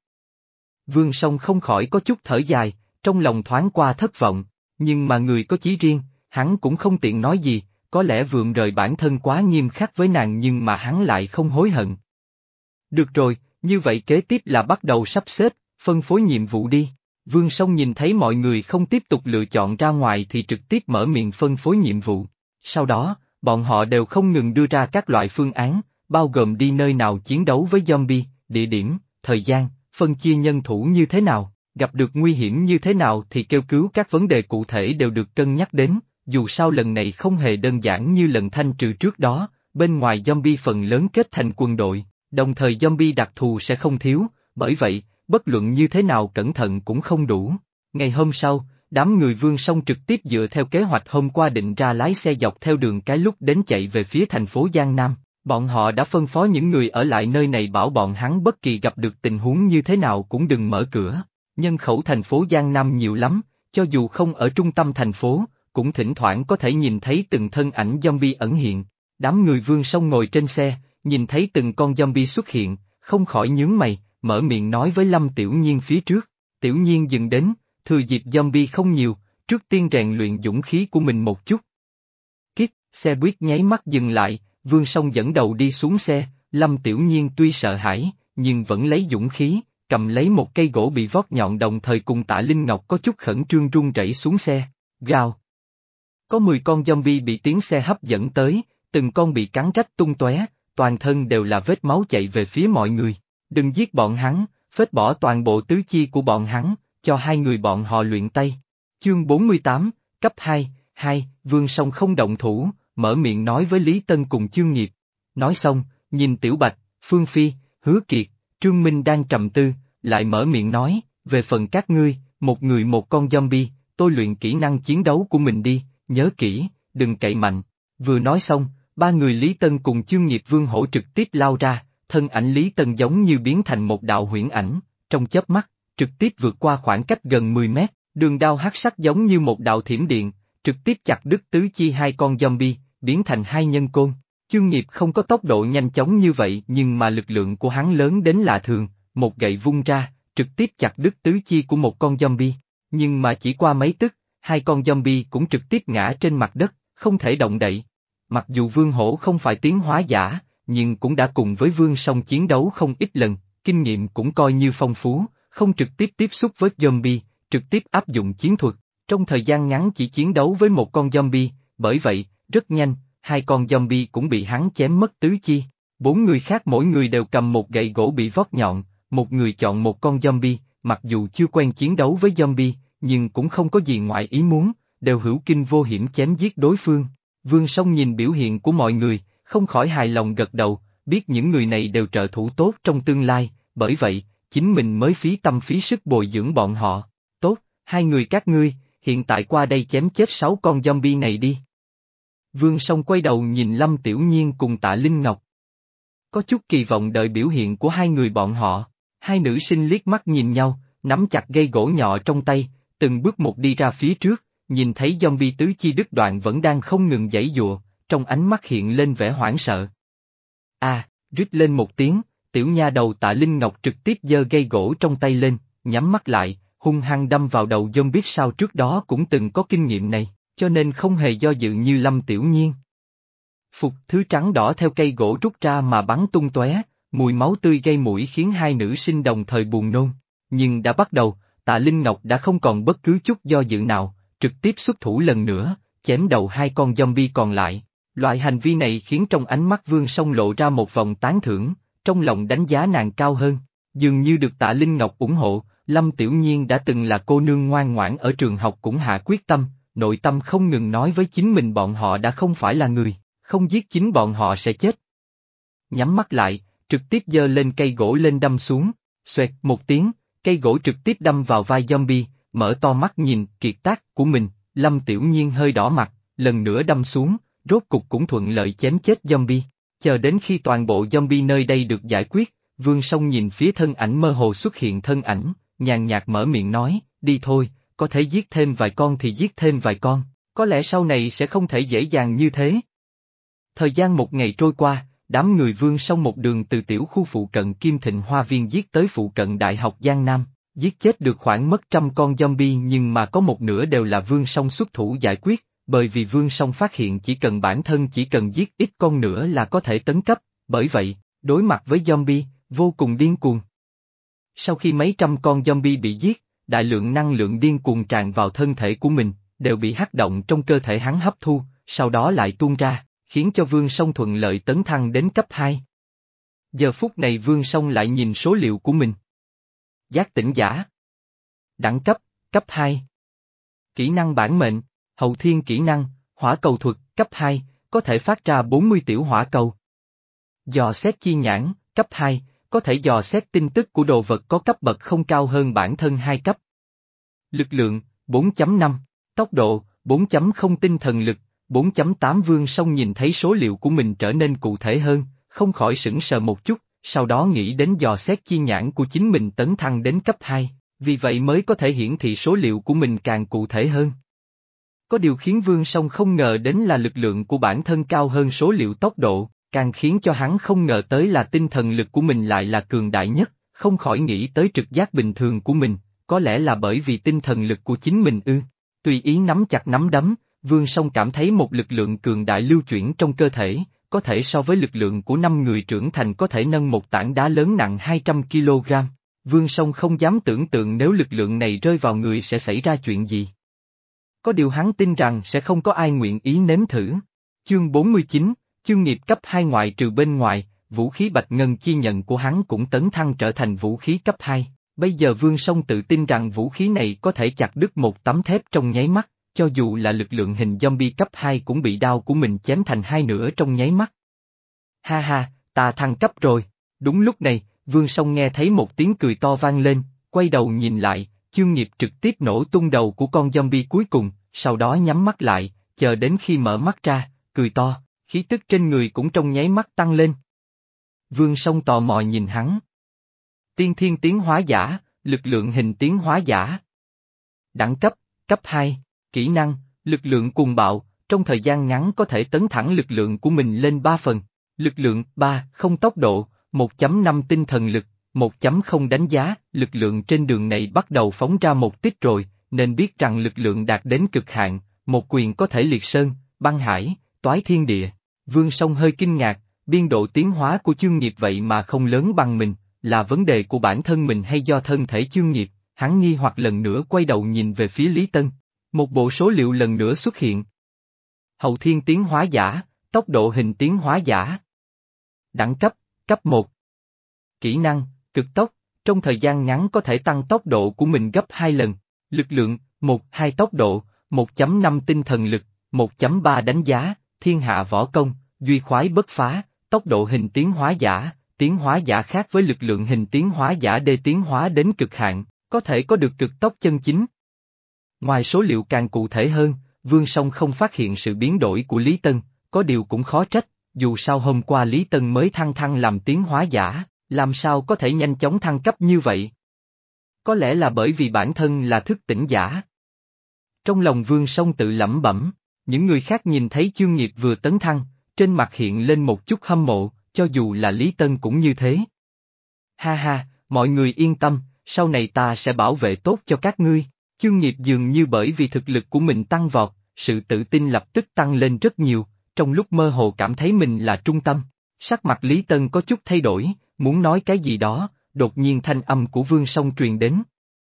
Vương Song không khỏi có chút thở dài, trong lòng thoáng qua thất vọng, nhưng mà người có chí riêng, hắn cũng không tiện nói gì, có lẽ vượn rời bản thân quá nghiêm khắc với nàng nhưng mà hắn lại không hối hận. Được rồi, như vậy kế tiếp là bắt đầu sắp xếp, phân phối nhiệm vụ đi. Vương Song nhìn thấy mọi người không tiếp tục lựa chọn ra ngoài thì trực tiếp mở miệng phân phối nhiệm vụ. Sau đó, bọn họ đều không ngừng đưa ra các loại phương án, bao gồm đi nơi nào chiến đấu với zombie, địa điểm, thời gian, phân chia nhân thủ như thế nào, gặp được nguy hiểm như thế nào thì kêu cứu, các vấn đề cụ thể đều được cân nhắc đến, dù sao lần này không hề đơn giản như lần thanh trừ trước đó, bên ngoài zombie phần lớn kết thành quân đội, đồng thời zombie đặc thù sẽ không thiếu, bởi vậy, bất luận như thế nào cẩn thận cũng không đủ. Ngày hôm sau, đám người Vương Song trực tiếp dựa theo kế hoạch hôm qua định ra lái xe dọc theo đường cái lúc đến chạy về phía thành phố Giang Nam. Bọn họ đã phân phó những người ở lại nơi này bảo bọn hắn bất kỳ gặp được tình huống như thế nào cũng đừng mở cửa. Nhân khẩu thành phố Giang Nam nhiều lắm, cho dù không ở trung tâm thành phố, cũng thỉnh thoảng có thể nhìn thấy từng thân ảnh zombie ẩn hiện. Đám người Vương Song ngồi trên xe, nhìn thấy từng con zombie xuất hiện, không khỏi nhướng mày, mở miệng nói với Lâm Tiểu Nhiên phía trước. Tiểu Nhiên dừng đến, thừa dịp zombie không nhiều, trước tiên rèn luyện dũng khí của mình một chút. Kít, xe buýt nháy mắt dừng lại, Vương Song dẫn đầu đi xuống xe, Lâm Tiểu Nhiên tuy sợ hãi, nhưng vẫn lấy dũng khí, cầm lấy một cây gỗ bị vót nhọn đồng thời cùng Tạ Linh Ngọc có chút khẩn trương run rẩy xuống xe, gào. Có mười con zombie bị tiếng xe hấp dẫn tới, từng con bị cắn rách tung tóe, toàn thân đều là vết máu chạy về phía mọi người. Đừng giết bọn hắn, phết bỏ toàn bộ tứ chi của bọn hắn, cho hai người bọn họ luyện tay. Chương bốn mươi tám, cấp hai, hai, Vương Song không động thủ, mở miệng nói với Lý Tân cùng Chương Nghiệp. Nói xong, nhìn Tiểu Bạch, Phương Phi, Hứa Kiệt, Trương Minh đang trầm tư, lại mở miệng nói, Về phần các ngươi, một người một con zombie, tôi luyện kỹ năng chiến đấu của mình đi, nhớ kỹ, đừng cậy mạnh. Vừa nói xong, ba người Lý Tân cùng Chương Nghiệp Vương Hổ trực tiếp lao ra, thân ảnh Lý Tân giống như biến thành một đạo huyễn ảnh, trong chớp mắt, trực tiếp vượt qua khoảng cách gần mười mét, đường đao hắc sắc giống như một đạo thiểm điện, trực tiếp chặt đứt tứ chi hai con zombie, biến thành hai nhân côn. Chương Nghiệp không có tốc độ nhanh chóng như vậy nhưng mà lực lượng của hắn lớn đến lạ thường, một gậy vung ra, trực tiếp chặt đứt tứ chi của một con zombie. Nhưng mà chỉ qua mấy tức, hai con zombie cũng trực tiếp ngã trên mặt đất, không thể động đậy. Mặc dù Vương Hổ không phải tiến hóa giả, nhưng cũng đã cùng với Vương Song chiến đấu không ít lần, kinh nghiệm cũng coi như phong phú, không trực tiếp tiếp xúc với zombie, trực tiếp áp dụng chiến thuật, trong thời gian ngắn chỉ chiến đấu với một con zombie, bởi vậy, rất nhanh, hai con zombie cũng bị hắn chém mất tứ chi. Bốn người khác mỗi người đều cầm một gậy gỗ bị vót nhọn, một người chọn một con zombie, mặc dù chưa quen chiến đấu với zombie, nhưng cũng không có gì ngoại ý muốn, đều hữu kinh vô hiểm chém giết đối phương. Vương Song nhìn biểu hiện của mọi người, không khỏi hài lòng gật đầu, biết những người này đều trợ thủ tốt trong tương lai, bởi vậy, chính mình mới phí tâm phí sức bồi dưỡng bọn họ. Tốt, hai người các ngươi, hiện tại qua đây chém chết sáu con zombie này đi. Vương Song quay đầu nhìn Lâm Tiểu Nhiên cùng Tạ Linh Ngọc. Có chút kỳ vọng đợi biểu hiện của hai người bọn họ, hai nữ sinh liếc mắt nhìn nhau, nắm chặt cây gỗ nhọ trong tay, từng bước một đi ra phía trước, nhìn thấy zombie tứ chi đứt đoạn vẫn đang không ngừng giãy giụa, trong ánh mắt hiện lên vẻ hoảng sợ. À, rít lên một tiếng, tiểu nha đầu Tạ Linh Ngọc trực tiếp giơ cây gỗ trong tay lên, nhắm mắt lại, hung hăng đâm vào đầu zombie sao trước đó cũng từng có kinh nghiệm này, cho nên không hề do dự như Lâm Tiểu Nhiên. Phục thứ trắng đỏ theo cây gỗ rút ra mà bắn tung tóe, mùi máu tươi gây mũi khiến hai nữ sinh đồng thời buồn nôn, nhưng đã bắt đầu, Tạ Linh Ngọc đã không còn bất cứ chút do dự nào, trực tiếp xuất thủ lần nữa, chém đầu hai con zombie còn lại. Loại hành vi này khiến trong ánh mắt Vương Song lộ ra một vòng tán thưởng, trong lòng đánh giá nàng cao hơn, dường như được Tạ Linh Ngọc ủng hộ, Lâm Tiểu Nhiên đã từng là cô nương ngoan ngoãn ở trường học cũng hạ quyết tâm, nội tâm không ngừng nói với chính mình bọn họ đã không phải là người, không giết chính bọn họ sẽ chết. Nhắm mắt lại, trực tiếp giơ lên cây gỗ lên đâm xuống, xoẹt một tiếng, cây gỗ trực tiếp đâm vào vai zombie, mở to mắt nhìn kiệt tác của mình, Lâm Tiểu Nhiên hơi đỏ mặt, lần nữa đâm xuống, rốt cục cũng thuận lợi chém chết zombie. Chờ đến khi toàn bộ zombie nơi đây được giải quyết, Vương Song nhìn phía thân ảnh mơ hồ xuất hiện thân ảnh, nhàn nhạt mở miệng nói, đi thôi, có thể giết thêm vài con thì giết thêm vài con, có lẽ sau này sẽ không thể dễ dàng như thế. Thời gian một ngày trôi qua, đám người Vương Song một đường từ tiểu khu phụ cận Kim Thịnh Hoa Viên giết tới phụ cận Đại học Giang Nam, giết chết được khoảng mất trăm con zombie nhưng mà có một nửa đều là Vương Song xuất thủ giải quyết, bởi vì Vương Song phát hiện chỉ cần bản thân chỉ cần giết ít con nữa là có thể tấn cấp, bởi vậy, đối mặt với zombie, vô cùng điên cuồng. Sau khi mấy trăm con zombie bị giết, đại lượng năng lượng điên cuồng tràn vào thân thể của mình, đều bị hắc động trong cơ thể hắn hấp thu, sau đó lại tuôn ra, khiến cho Vương Song thuận lợi tấn thăng đến cấp hai. Giờ phút này Vương Song lại nhìn số liệu của mình. Giác tỉnh giả. Đẳng cấp, cấp hai. Kỹ năng bản mệnh, hậu thiên kỹ năng, hỏa cầu thuật, cấp hai, có thể phát ra bốn mươi tiểu hỏa cầu. Dò xét chi nhãn, cấp hai, có thể dò xét tin tức của đồ vật có cấp bậc không cao hơn bản thân hai cấp. Lực lượng, bốn chấm năm, tốc độ, bốn chấm không tinh thần lực, bốn chấm tám Vương Song nhìn thấy số liệu của mình trở nên cụ thể hơn, không khỏi sững sờ một chút, sau đó nghĩ đến dò xét chi nhãn của chính mình tấn thăng đến cấp hai, vì vậy mới có thể hiển thị số liệu của mình càng cụ thể hơn. Có điều khiến Vương Song không ngờ đến là lực lượng của bản thân cao hơn số liệu tốc độ, càng khiến cho hắn không ngờ tới là tinh thần lực của mình lại là cường đại nhất, không khỏi nghĩ tới trực giác bình thường của mình, có lẽ là bởi vì tinh thần lực của chính mình ư. Tùy ý nắm chặt nắm đấm, Vương Song cảm thấy một lực lượng cường đại lưu chuyển trong cơ thể, có thể so với lực lượng của năm người trưởng thành có thể nâng một tảng đá lớn nặng hai trăm ki lô gam. Vương Song không dám tưởng tượng nếu lực lượng này rơi vào người sẽ xảy ra chuyện gì. Có điều hắn tin rằng sẽ không có ai nguyện ý nếm thử. Chương bốn mươi chín, chương nghiệp cấp hai ngoại trừ bên ngoài, vũ khí bạch ngân chi nhận của hắn cũng tấn thăng trở thành vũ khí cấp hai. Bây giờ Vương Song tự tin rằng vũ khí này có thể chặt đứt một tấm thép trong nháy mắt, cho dù là lực lượng hình zombie cấp hai cũng bị đao của mình chém thành hai nửa trong nháy mắt. Ha ha, ta thăng cấp rồi. Đúng lúc này, Vương Song nghe thấy một tiếng cười to vang lên, quay đầu nhìn lại, Chương Nghiệp trực tiếp nổ tung đầu của con zombie cuối cùng, sau đó nhắm mắt lại, chờ đến khi mở mắt ra, cười to, khí tức trên người cũng trong nháy mắt tăng lên. Vương Song tò mò nhìn hắn. Tiên thiên tiến hóa giả, lực lượng hình tiến hóa giả. Đẳng cấp, cấp hai, kỹ năng, lực lượng cuồng bạo, trong thời gian ngắn có thể tấn thẳng lực lượng của mình lên ba phần. Lực lượng, ba, không tốc độ, một chấm năm tinh thần lực, một chấm không đánh giá, lực lượng trên đường này bắt đầu phóng ra một tích rồi, nên biết rằng lực lượng đạt đến cực hạn, một quyền có thể liệt sơn, băng hải, toái thiên địa. Vương Song hơi kinh ngạc, biên độ tiến hóa của Chương Nghiệp vậy mà không lớn bằng mình, là vấn đề của bản thân mình hay do thân thể Chương Nghiệp, hắn nghi hoặc lần nữa quay đầu nhìn về phía Lý Tân. Một bộ số liệu lần nữa xuất hiện. Hậu thiên tiến hóa giả, tốc độ hình tiến hóa giả. Đẳng cấp, cấp một. Kỹ năng, cực tốc, trong thời gian ngắn có thể tăng tốc độ của mình gấp hai lần. Lực lượng, một, hai tốc độ, một chấm năm tinh thần lực, một chấm ba đánh giá, thiên hạ võ công, duy khoái bất phá, tốc độ hình tiến hóa giả, tiến hóa giả khác với lực lượng hình tiến hóa giả đê tiến hóa đến cực hạn, có thể có được cực tốc chân chính. Ngoài số liệu càng cụ thể hơn, Vương Song không phát hiện sự biến đổi của Lý Tân, có điều cũng khó trách, dù sao hôm qua Lý Tân mới thăng thăng làm tiến hóa giả, làm sao có thể nhanh chóng thăng cấp như vậy? Có lẽ là bởi vì bản thân là thức tỉnh giả. Trong lòng Vương Song tự lẩm bẩm, những người khác nhìn thấy Chương Nghiệp vừa tấn thăng, trên mặt hiện lên một chút hâm mộ, cho dù là Lý Tân cũng như thế. Ha ha, mọi người yên tâm, sau này ta sẽ bảo vệ tốt cho các ngươi. Chương Nghiệp dường như bởi vì thực lực của mình tăng vọt, sự tự tin lập tức tăng lên rất nhiều, trong lúc mơ hồ cảm thấy mình là trung tâm. Sắc mặt Lý Tân có chút thay đổi, muốn nói cái gì đó, đột nhiên thanh âm của Vương Song truyền đến.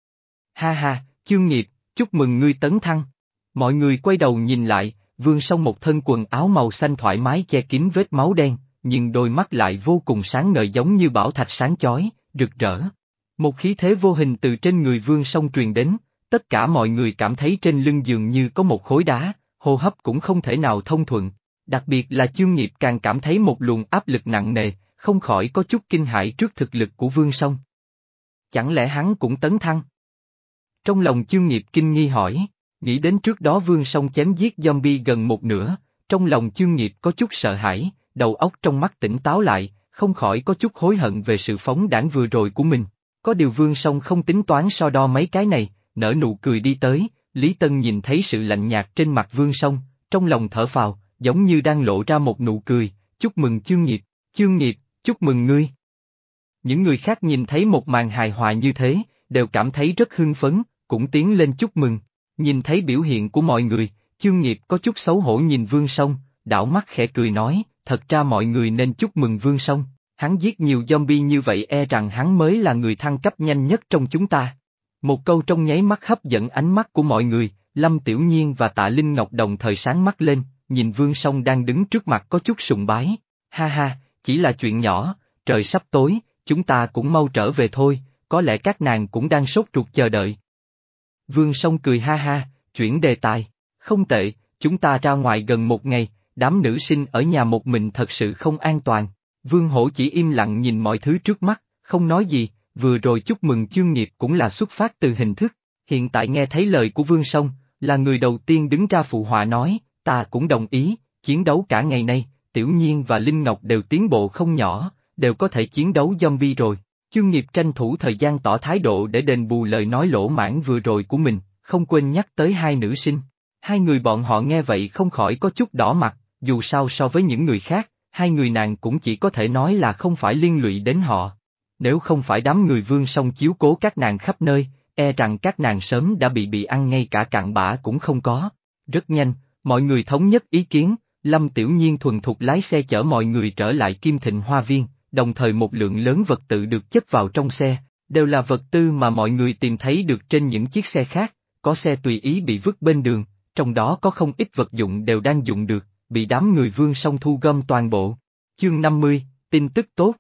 Ha ha, Chương Nghiệp, chúc mừng ngươi tấn thăng. Mọi người quay đầu nhìn lại, Vương Song một thân quần áo màu xanh thoải mái che kín vết máu đen, nhưng đôi mắt lại vô cùng sáng ngời giống như bảo thạch sáng chói, rực rỡ. Một khí thế vô hình từ trên người Vương Song truyền đến, tất cả mọi người cảm thấy trên lưng dường như có một khối đá, hô hấp cũng không thể nào thông thuận. Đặc biệt là Chương Nghiệp càng cảm thấy một luồng áp lực nặng nề, không khỏi có chút kinh hãi trước thực lực của Vương Song. Chẳng lẽ hắn cũng tấn thăng? Trong lòng Chương Nghiệp kinh nghi hỏi, nghĩ đến trước đó Vương Song chém giết zombie gần một nửa, trong lòng Chương Nghiệp có chút sợ hãi, đầu óc trong mắt tỉnh táo lại, không khỏi có chút hối hận về sự phóng đãng vừa rồi của mình. Có điều Vương Song không tính toán so đo mấy cái này, nở nụ cười đi tới, Lý Tân nhìn thấy sự lạnh nhạt trên mặt Vương Song, trong lòng thở phào, giống như đang lộ ra một nụ cười, chúc mừng Chương Nghiệp, Chương Nghiệp, chúc mừng ngươi. Những người khác nhìn thấy một màn hài hòa như thế, đều cảm thấy rất hưng phấn, cũng tiến lên chúc mừng. Nhìn thấy biểu hiện của mọi người, Chương Nghiệp có chút xấu hổ nhìn Vương Song, đảo mắt khẽ cười nói, thật ra mọi người nên chúc mừng Vương Song, hắn giết nhiều zombie như vậy e rằng hắn mới là người thăng cấp nhanh nhất trong chúng ta. Một câu trong nháy mắt hấp dẫn ánh mắt của mọi người, Lâm Tiểu Nhiên và Tạ Linh Ngọc đồng thời sáng mắt lên, nhìn Vương Song đang đứng trước mặt có chút sùng bái. Ha ha, chỉ là chuyện nhỏ, trời sắp tối, chúng ta cũng mau trở về thôi, có lẽ các nàng cũng đang sốt ruột chờ đợi. Vương Song cười ha ha, chuyển đề tài, không tệ, chúng ta ra ngoài gần một ngày, đám nữ sinh ở nhà một mình thật sự không an toàn. Vương Hổ chỉ im lặng nhìn mọi thứ trước mắt, không nói gì, vừa rồi chúc mừng Chương Nghiệp cũng là xuất phát từ hình thức, hiện tại nghe thấy lời của Vương Song, là người đầu tiên đứng ra phụ họa nói, ta cũng đồng ý, chiến đấu cả ngày nay, Tiểu Nhiên và Linh Ngọc đều tiến bộ không nhỏ, đều có thể chiến đấu zombie rồi. Chương Nghiệp tranh thủ thời gian tỏ thái độ để đền bù lời nói lỗ mãng vừa rồi của mình, không quên nhắc tới hai nữ sinh. Hai người bọn họ nghe vậy không khỏi có chút đỏ mặt, dù sao so với những người khác, hai người nàng cũng chỉ có thể nói là không phải liên lụy đến họ. Nếu không phải đám người Vương Song chiếu cố các nàng khắp nơi, e rằng các nàng sớm đã bị bị ăn ngay cả cặn bã cũng không có. Rất nhanh, mọi người thống nhất ý kiến, Lâm Tiểu Nhiên thuần thục lái xe chở mọi người trở lại Kim Thịnh Hoa Viên, đồng thời một lượng lớn vật tư được chất vào trong xe, đều là vật tư mà mọi người tìm thấy được trên những chiếc xe khác, có xe tùy ý bị vứt bên đường, trong đó có không ít vật dụng đều đang dụng được, bị đám người Vương Song thu gom toàn bộ. Chương năm mươi, tin tức tốt.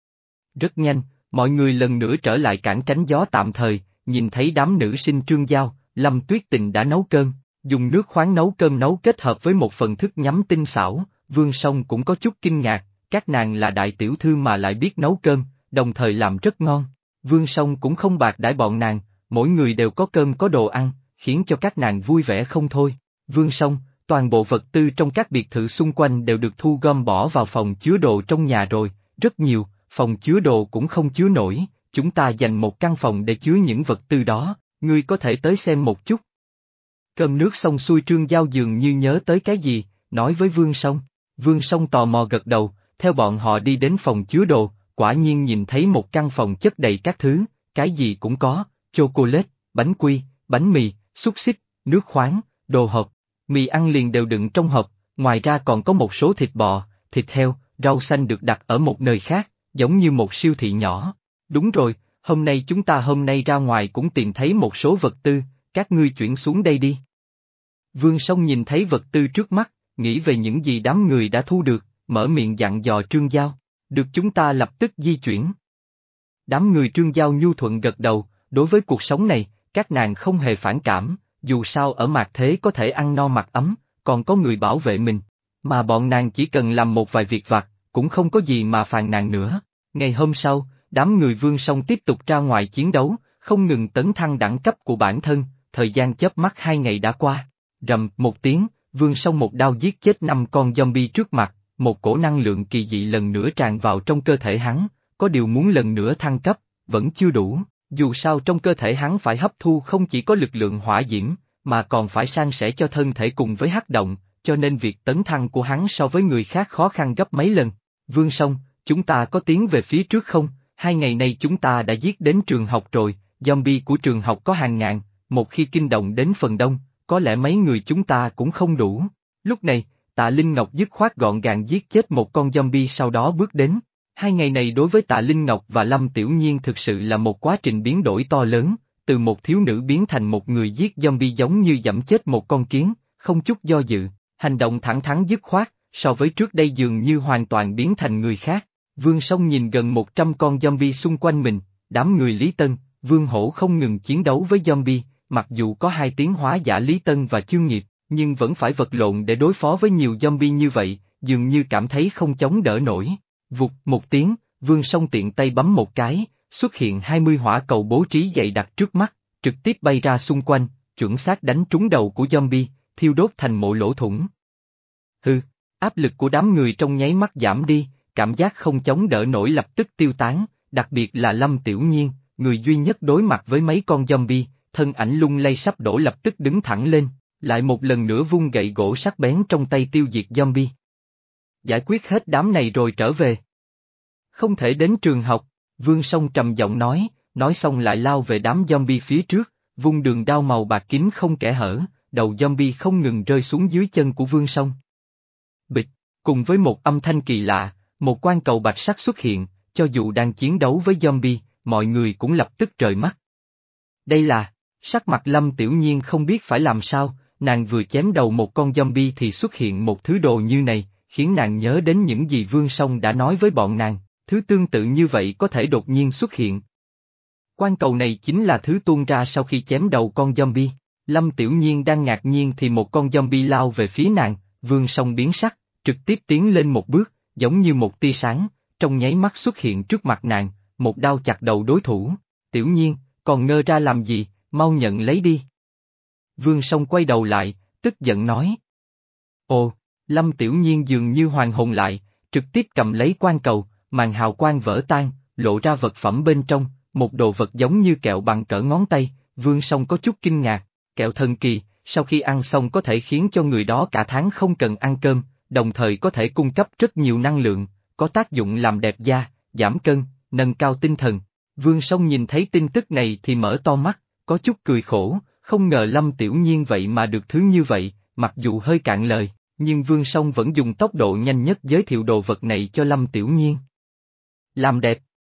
Rất nhanh, mọi người lần nữa trở lại cảng tránh gió tạm thời, nhìn thấy đám nữ sinh Trương Giao, Lâm Tuyết Tình đã nấu cơm, dùng nước khoáng nấu cơm nấu kết hợp với một phần thức nhắm tinh xảo, Vương Song cũng có chút kinh ngạc, các nàng là đại tiểu thư mà lại biết nấu cơm, đồng thời làm rất ngon. Vương Song cũng không bạc đãi bọn nàng, mỗi người đều có cơm có đồ ăn, khiến cho các nàng vui vẻ không thôi. Vương Song, toàn bộ vật tư trong các biệt thự xung quanh đều được thu gom bỏ vào phòng chứa đồ trong nhà rồi, rất nhiều, phòng chứa đồ cũng không chứa nổi, chúng ta dành một căn phòng để chứa những vật tư đó, ngươi có thể tới xem một chút. Cơm nước xong xuôi Trương Giao dường như nhớ tới cái gì, nói với Vương Song. Vương Song tò mò gật đầu, theo bọn họ đi đến phòng chứa đồ, quả nhiên nhìn thấy một căn phòng chất đầy các thứ, cái gì cũng có, chocolate, bánh quy, bánh mì, xúc xích, nước khoáng, đồ hộp, mì ăn liền đều đựng trong hộp, ngoài ra còn có một số thịt bò, thịt heo, rau xanh được đặt ở một nơi khác, giống như một siêu thị nhỏ. Đúng rồi, hôm nay chúng ta hôm nay ra ngoài cũng tìm thấy một số vật tư, các ngươi chuyển xuống đây đi. Vương Song nhìn thấy vật tư trước mắt, nghĩ về những gì đám người đã thu được, mở miệng dặn dò Trương Giao, được chúng ta lập tức di chuyển. Đám người Trương Giao nhu thuận gật đầu, đối với cuộc sống này, các nàng không hề phản cảm, dù sao ở mạt thế có thể ăn no mặc ấm, còn có người bảo vệ mình, mà bọn nàng chỉ cần làm một vài việc vặt, cũng không có gì mà phàn nàn nữa. Ngày hôm sau, đám người Vương Song tiếp tục ra ngoài chiến đấu, không ngừng tấn thăng đẳng cấp của bản thân, thời gian chớp mắt hai ngày đã qua. Rầm một tiếng, Vương Song một đao giết chết năm con zombie trước mặt, một cổ năng lượng kỳ dị lần nữa tràn vào trong cơ thể hắn, có điều muốn lần nữa thăng cấp, vẫn chưa đủ, dù sao trong cơ thể hắn phải hấp thu không chỉ có lực lượng hỏa diễm, mà còn phải san sẻ cho thân thể cùng với hắc động, cho nên việc tấn thăng của hắn so với người khác khó khăn gấp mấy lần. Vương Song, chúng ta có tiến về phía trước không? Hai ngày nay chúng ta đã giết đến trường học rồi, zombie của trường học có hàng ngàn, một khi kinh động đến phần đông, có lẽ mấy người chúng ta cũng không đủ. Lúc này, Tạ Linh Ngọc dứt khoát gọn gàng giết chết một con zombie sau đó bước đến. Hai ngày này đối với Tạ Linh Ngọc và Lâm Tiểu Nhiên thực sự là một quá trình biến đổi to lớn, từ một thiếu nữ biến thành một người giết zombie giống như giẫm chết một con kiến, không chút do dự, hành động thẳng thắn dứt khoát, so với trước đây dường như hoàn toàn biến thành người khác. Vương Song nhìn gần một trăm con zombie xung quanh mình, đám người Lý Tân, Vương Hổ không ngừng chiến đấu với zombie, mặc dù có hai tiến hóa giả Lý Tân và Chương Nghiệp, nhưng vẫn phải vật lộn để đối phó với nhiều zombie như vậy, dường như cảm thấy không chống đỡ nổi. Vụt một tiếng, Vương Song tiện tay bấm một cái, xuất hiện hai mươi hỏa cầu bố trí dày đặc trước mắt, trực tiếp bay ra xung quanh, chuẩn xác đánh trúng đầu của zombie, thiêu đốt thành một lỗ thủng. Hừ, áp lực của đám người trong nháy mắt giảm đi, cảm giác không chống đỡ nổi lập tức tiêu tán, đặc biệt là Lâm Tiểu Nhiên, người duy nhất đối mặt với mấy con zombie, thân ảnh lung lay sắp đổ lập tức đứng thẳng lên, lại một lần nữa vung gậy gỗ sắc bén trong tay tiêu diệt zombie. Giải quyết hết đám này rồi trở về. Không thể đến trường học, Vương Song trầm giọng nói, nói xong lại lao về đám zombie phía trước, vung đường đao màu bạc kín không kẽ hở, đầu zombie không ngừng rơi xuống dưới chân của Vương Song. Bịch, cùng với một âm thanh kỳ lạ, một quan cầu bạch sắc xuất hiện, cho dù đang chiến đấu với zombie, mọi người cũng lập tức rời mắt. Đây là, sắc mặt Lâm Tiểu Nhiên không biết phải làm sao, nàng vừa chém đầu một con zombie thì xuất hiện một thứ đồ như này, khiến nàng nhớ đến những gì Vương Song đã nói với bọn nàng, thứ tương tự như vậy có thể đột nhiên xuất hiện. Quan cầu này chính là thứ tuôn ra sau khi chém đầu con zombie. Lâm Tiểu Nhiên đang ngạc nhiên thì một con zombie lao về phía nàng, Vương Song biến sắc, trực tiếp tiến lên một bước, giống như một tia sáng, trong nháy mắt xuất hiện trước mặt nàng, một đao chặt đầu đối thủ. Tiểu Nhiên, còn ngơ ra làm gì, mau nhận lấy đi. Vương Song quay đầu lại, tức giận nói. Ồ, Lâm Tiểu Nhiên dường như hoàn hồn lại, trực tiếp cầm lấy quan cầu, màn hào quang vỡ tan, lộ ra vật phẩm bên trong, một đồ vật giống như kẹo bằng cỡ ngón tay. Vương Song có chút kinh ngạc, kẹo thần kỳ, sau khi ăn xong có thể khiến cho người đó cả tháng không cần ăn cơm, đồng thời có thể cung cấp rất nhiều năng lượng, có tác dụng làm đẹp da, giảm cân, nâng cao tinh thần. Vương Song nhìn thấy tin tức này thì mở to mắt, có chút cười khổ, không ngờ Lâm Tiểu Nhiên vậy mà được thứ như vậy, mặc dù hơi cạn lời, nhưng Vương Song vẫn dùng tốc độ nhanh nhất giới thiệu đồ vật này cho Lâm Tiểu Nhiên. Làm đẹp,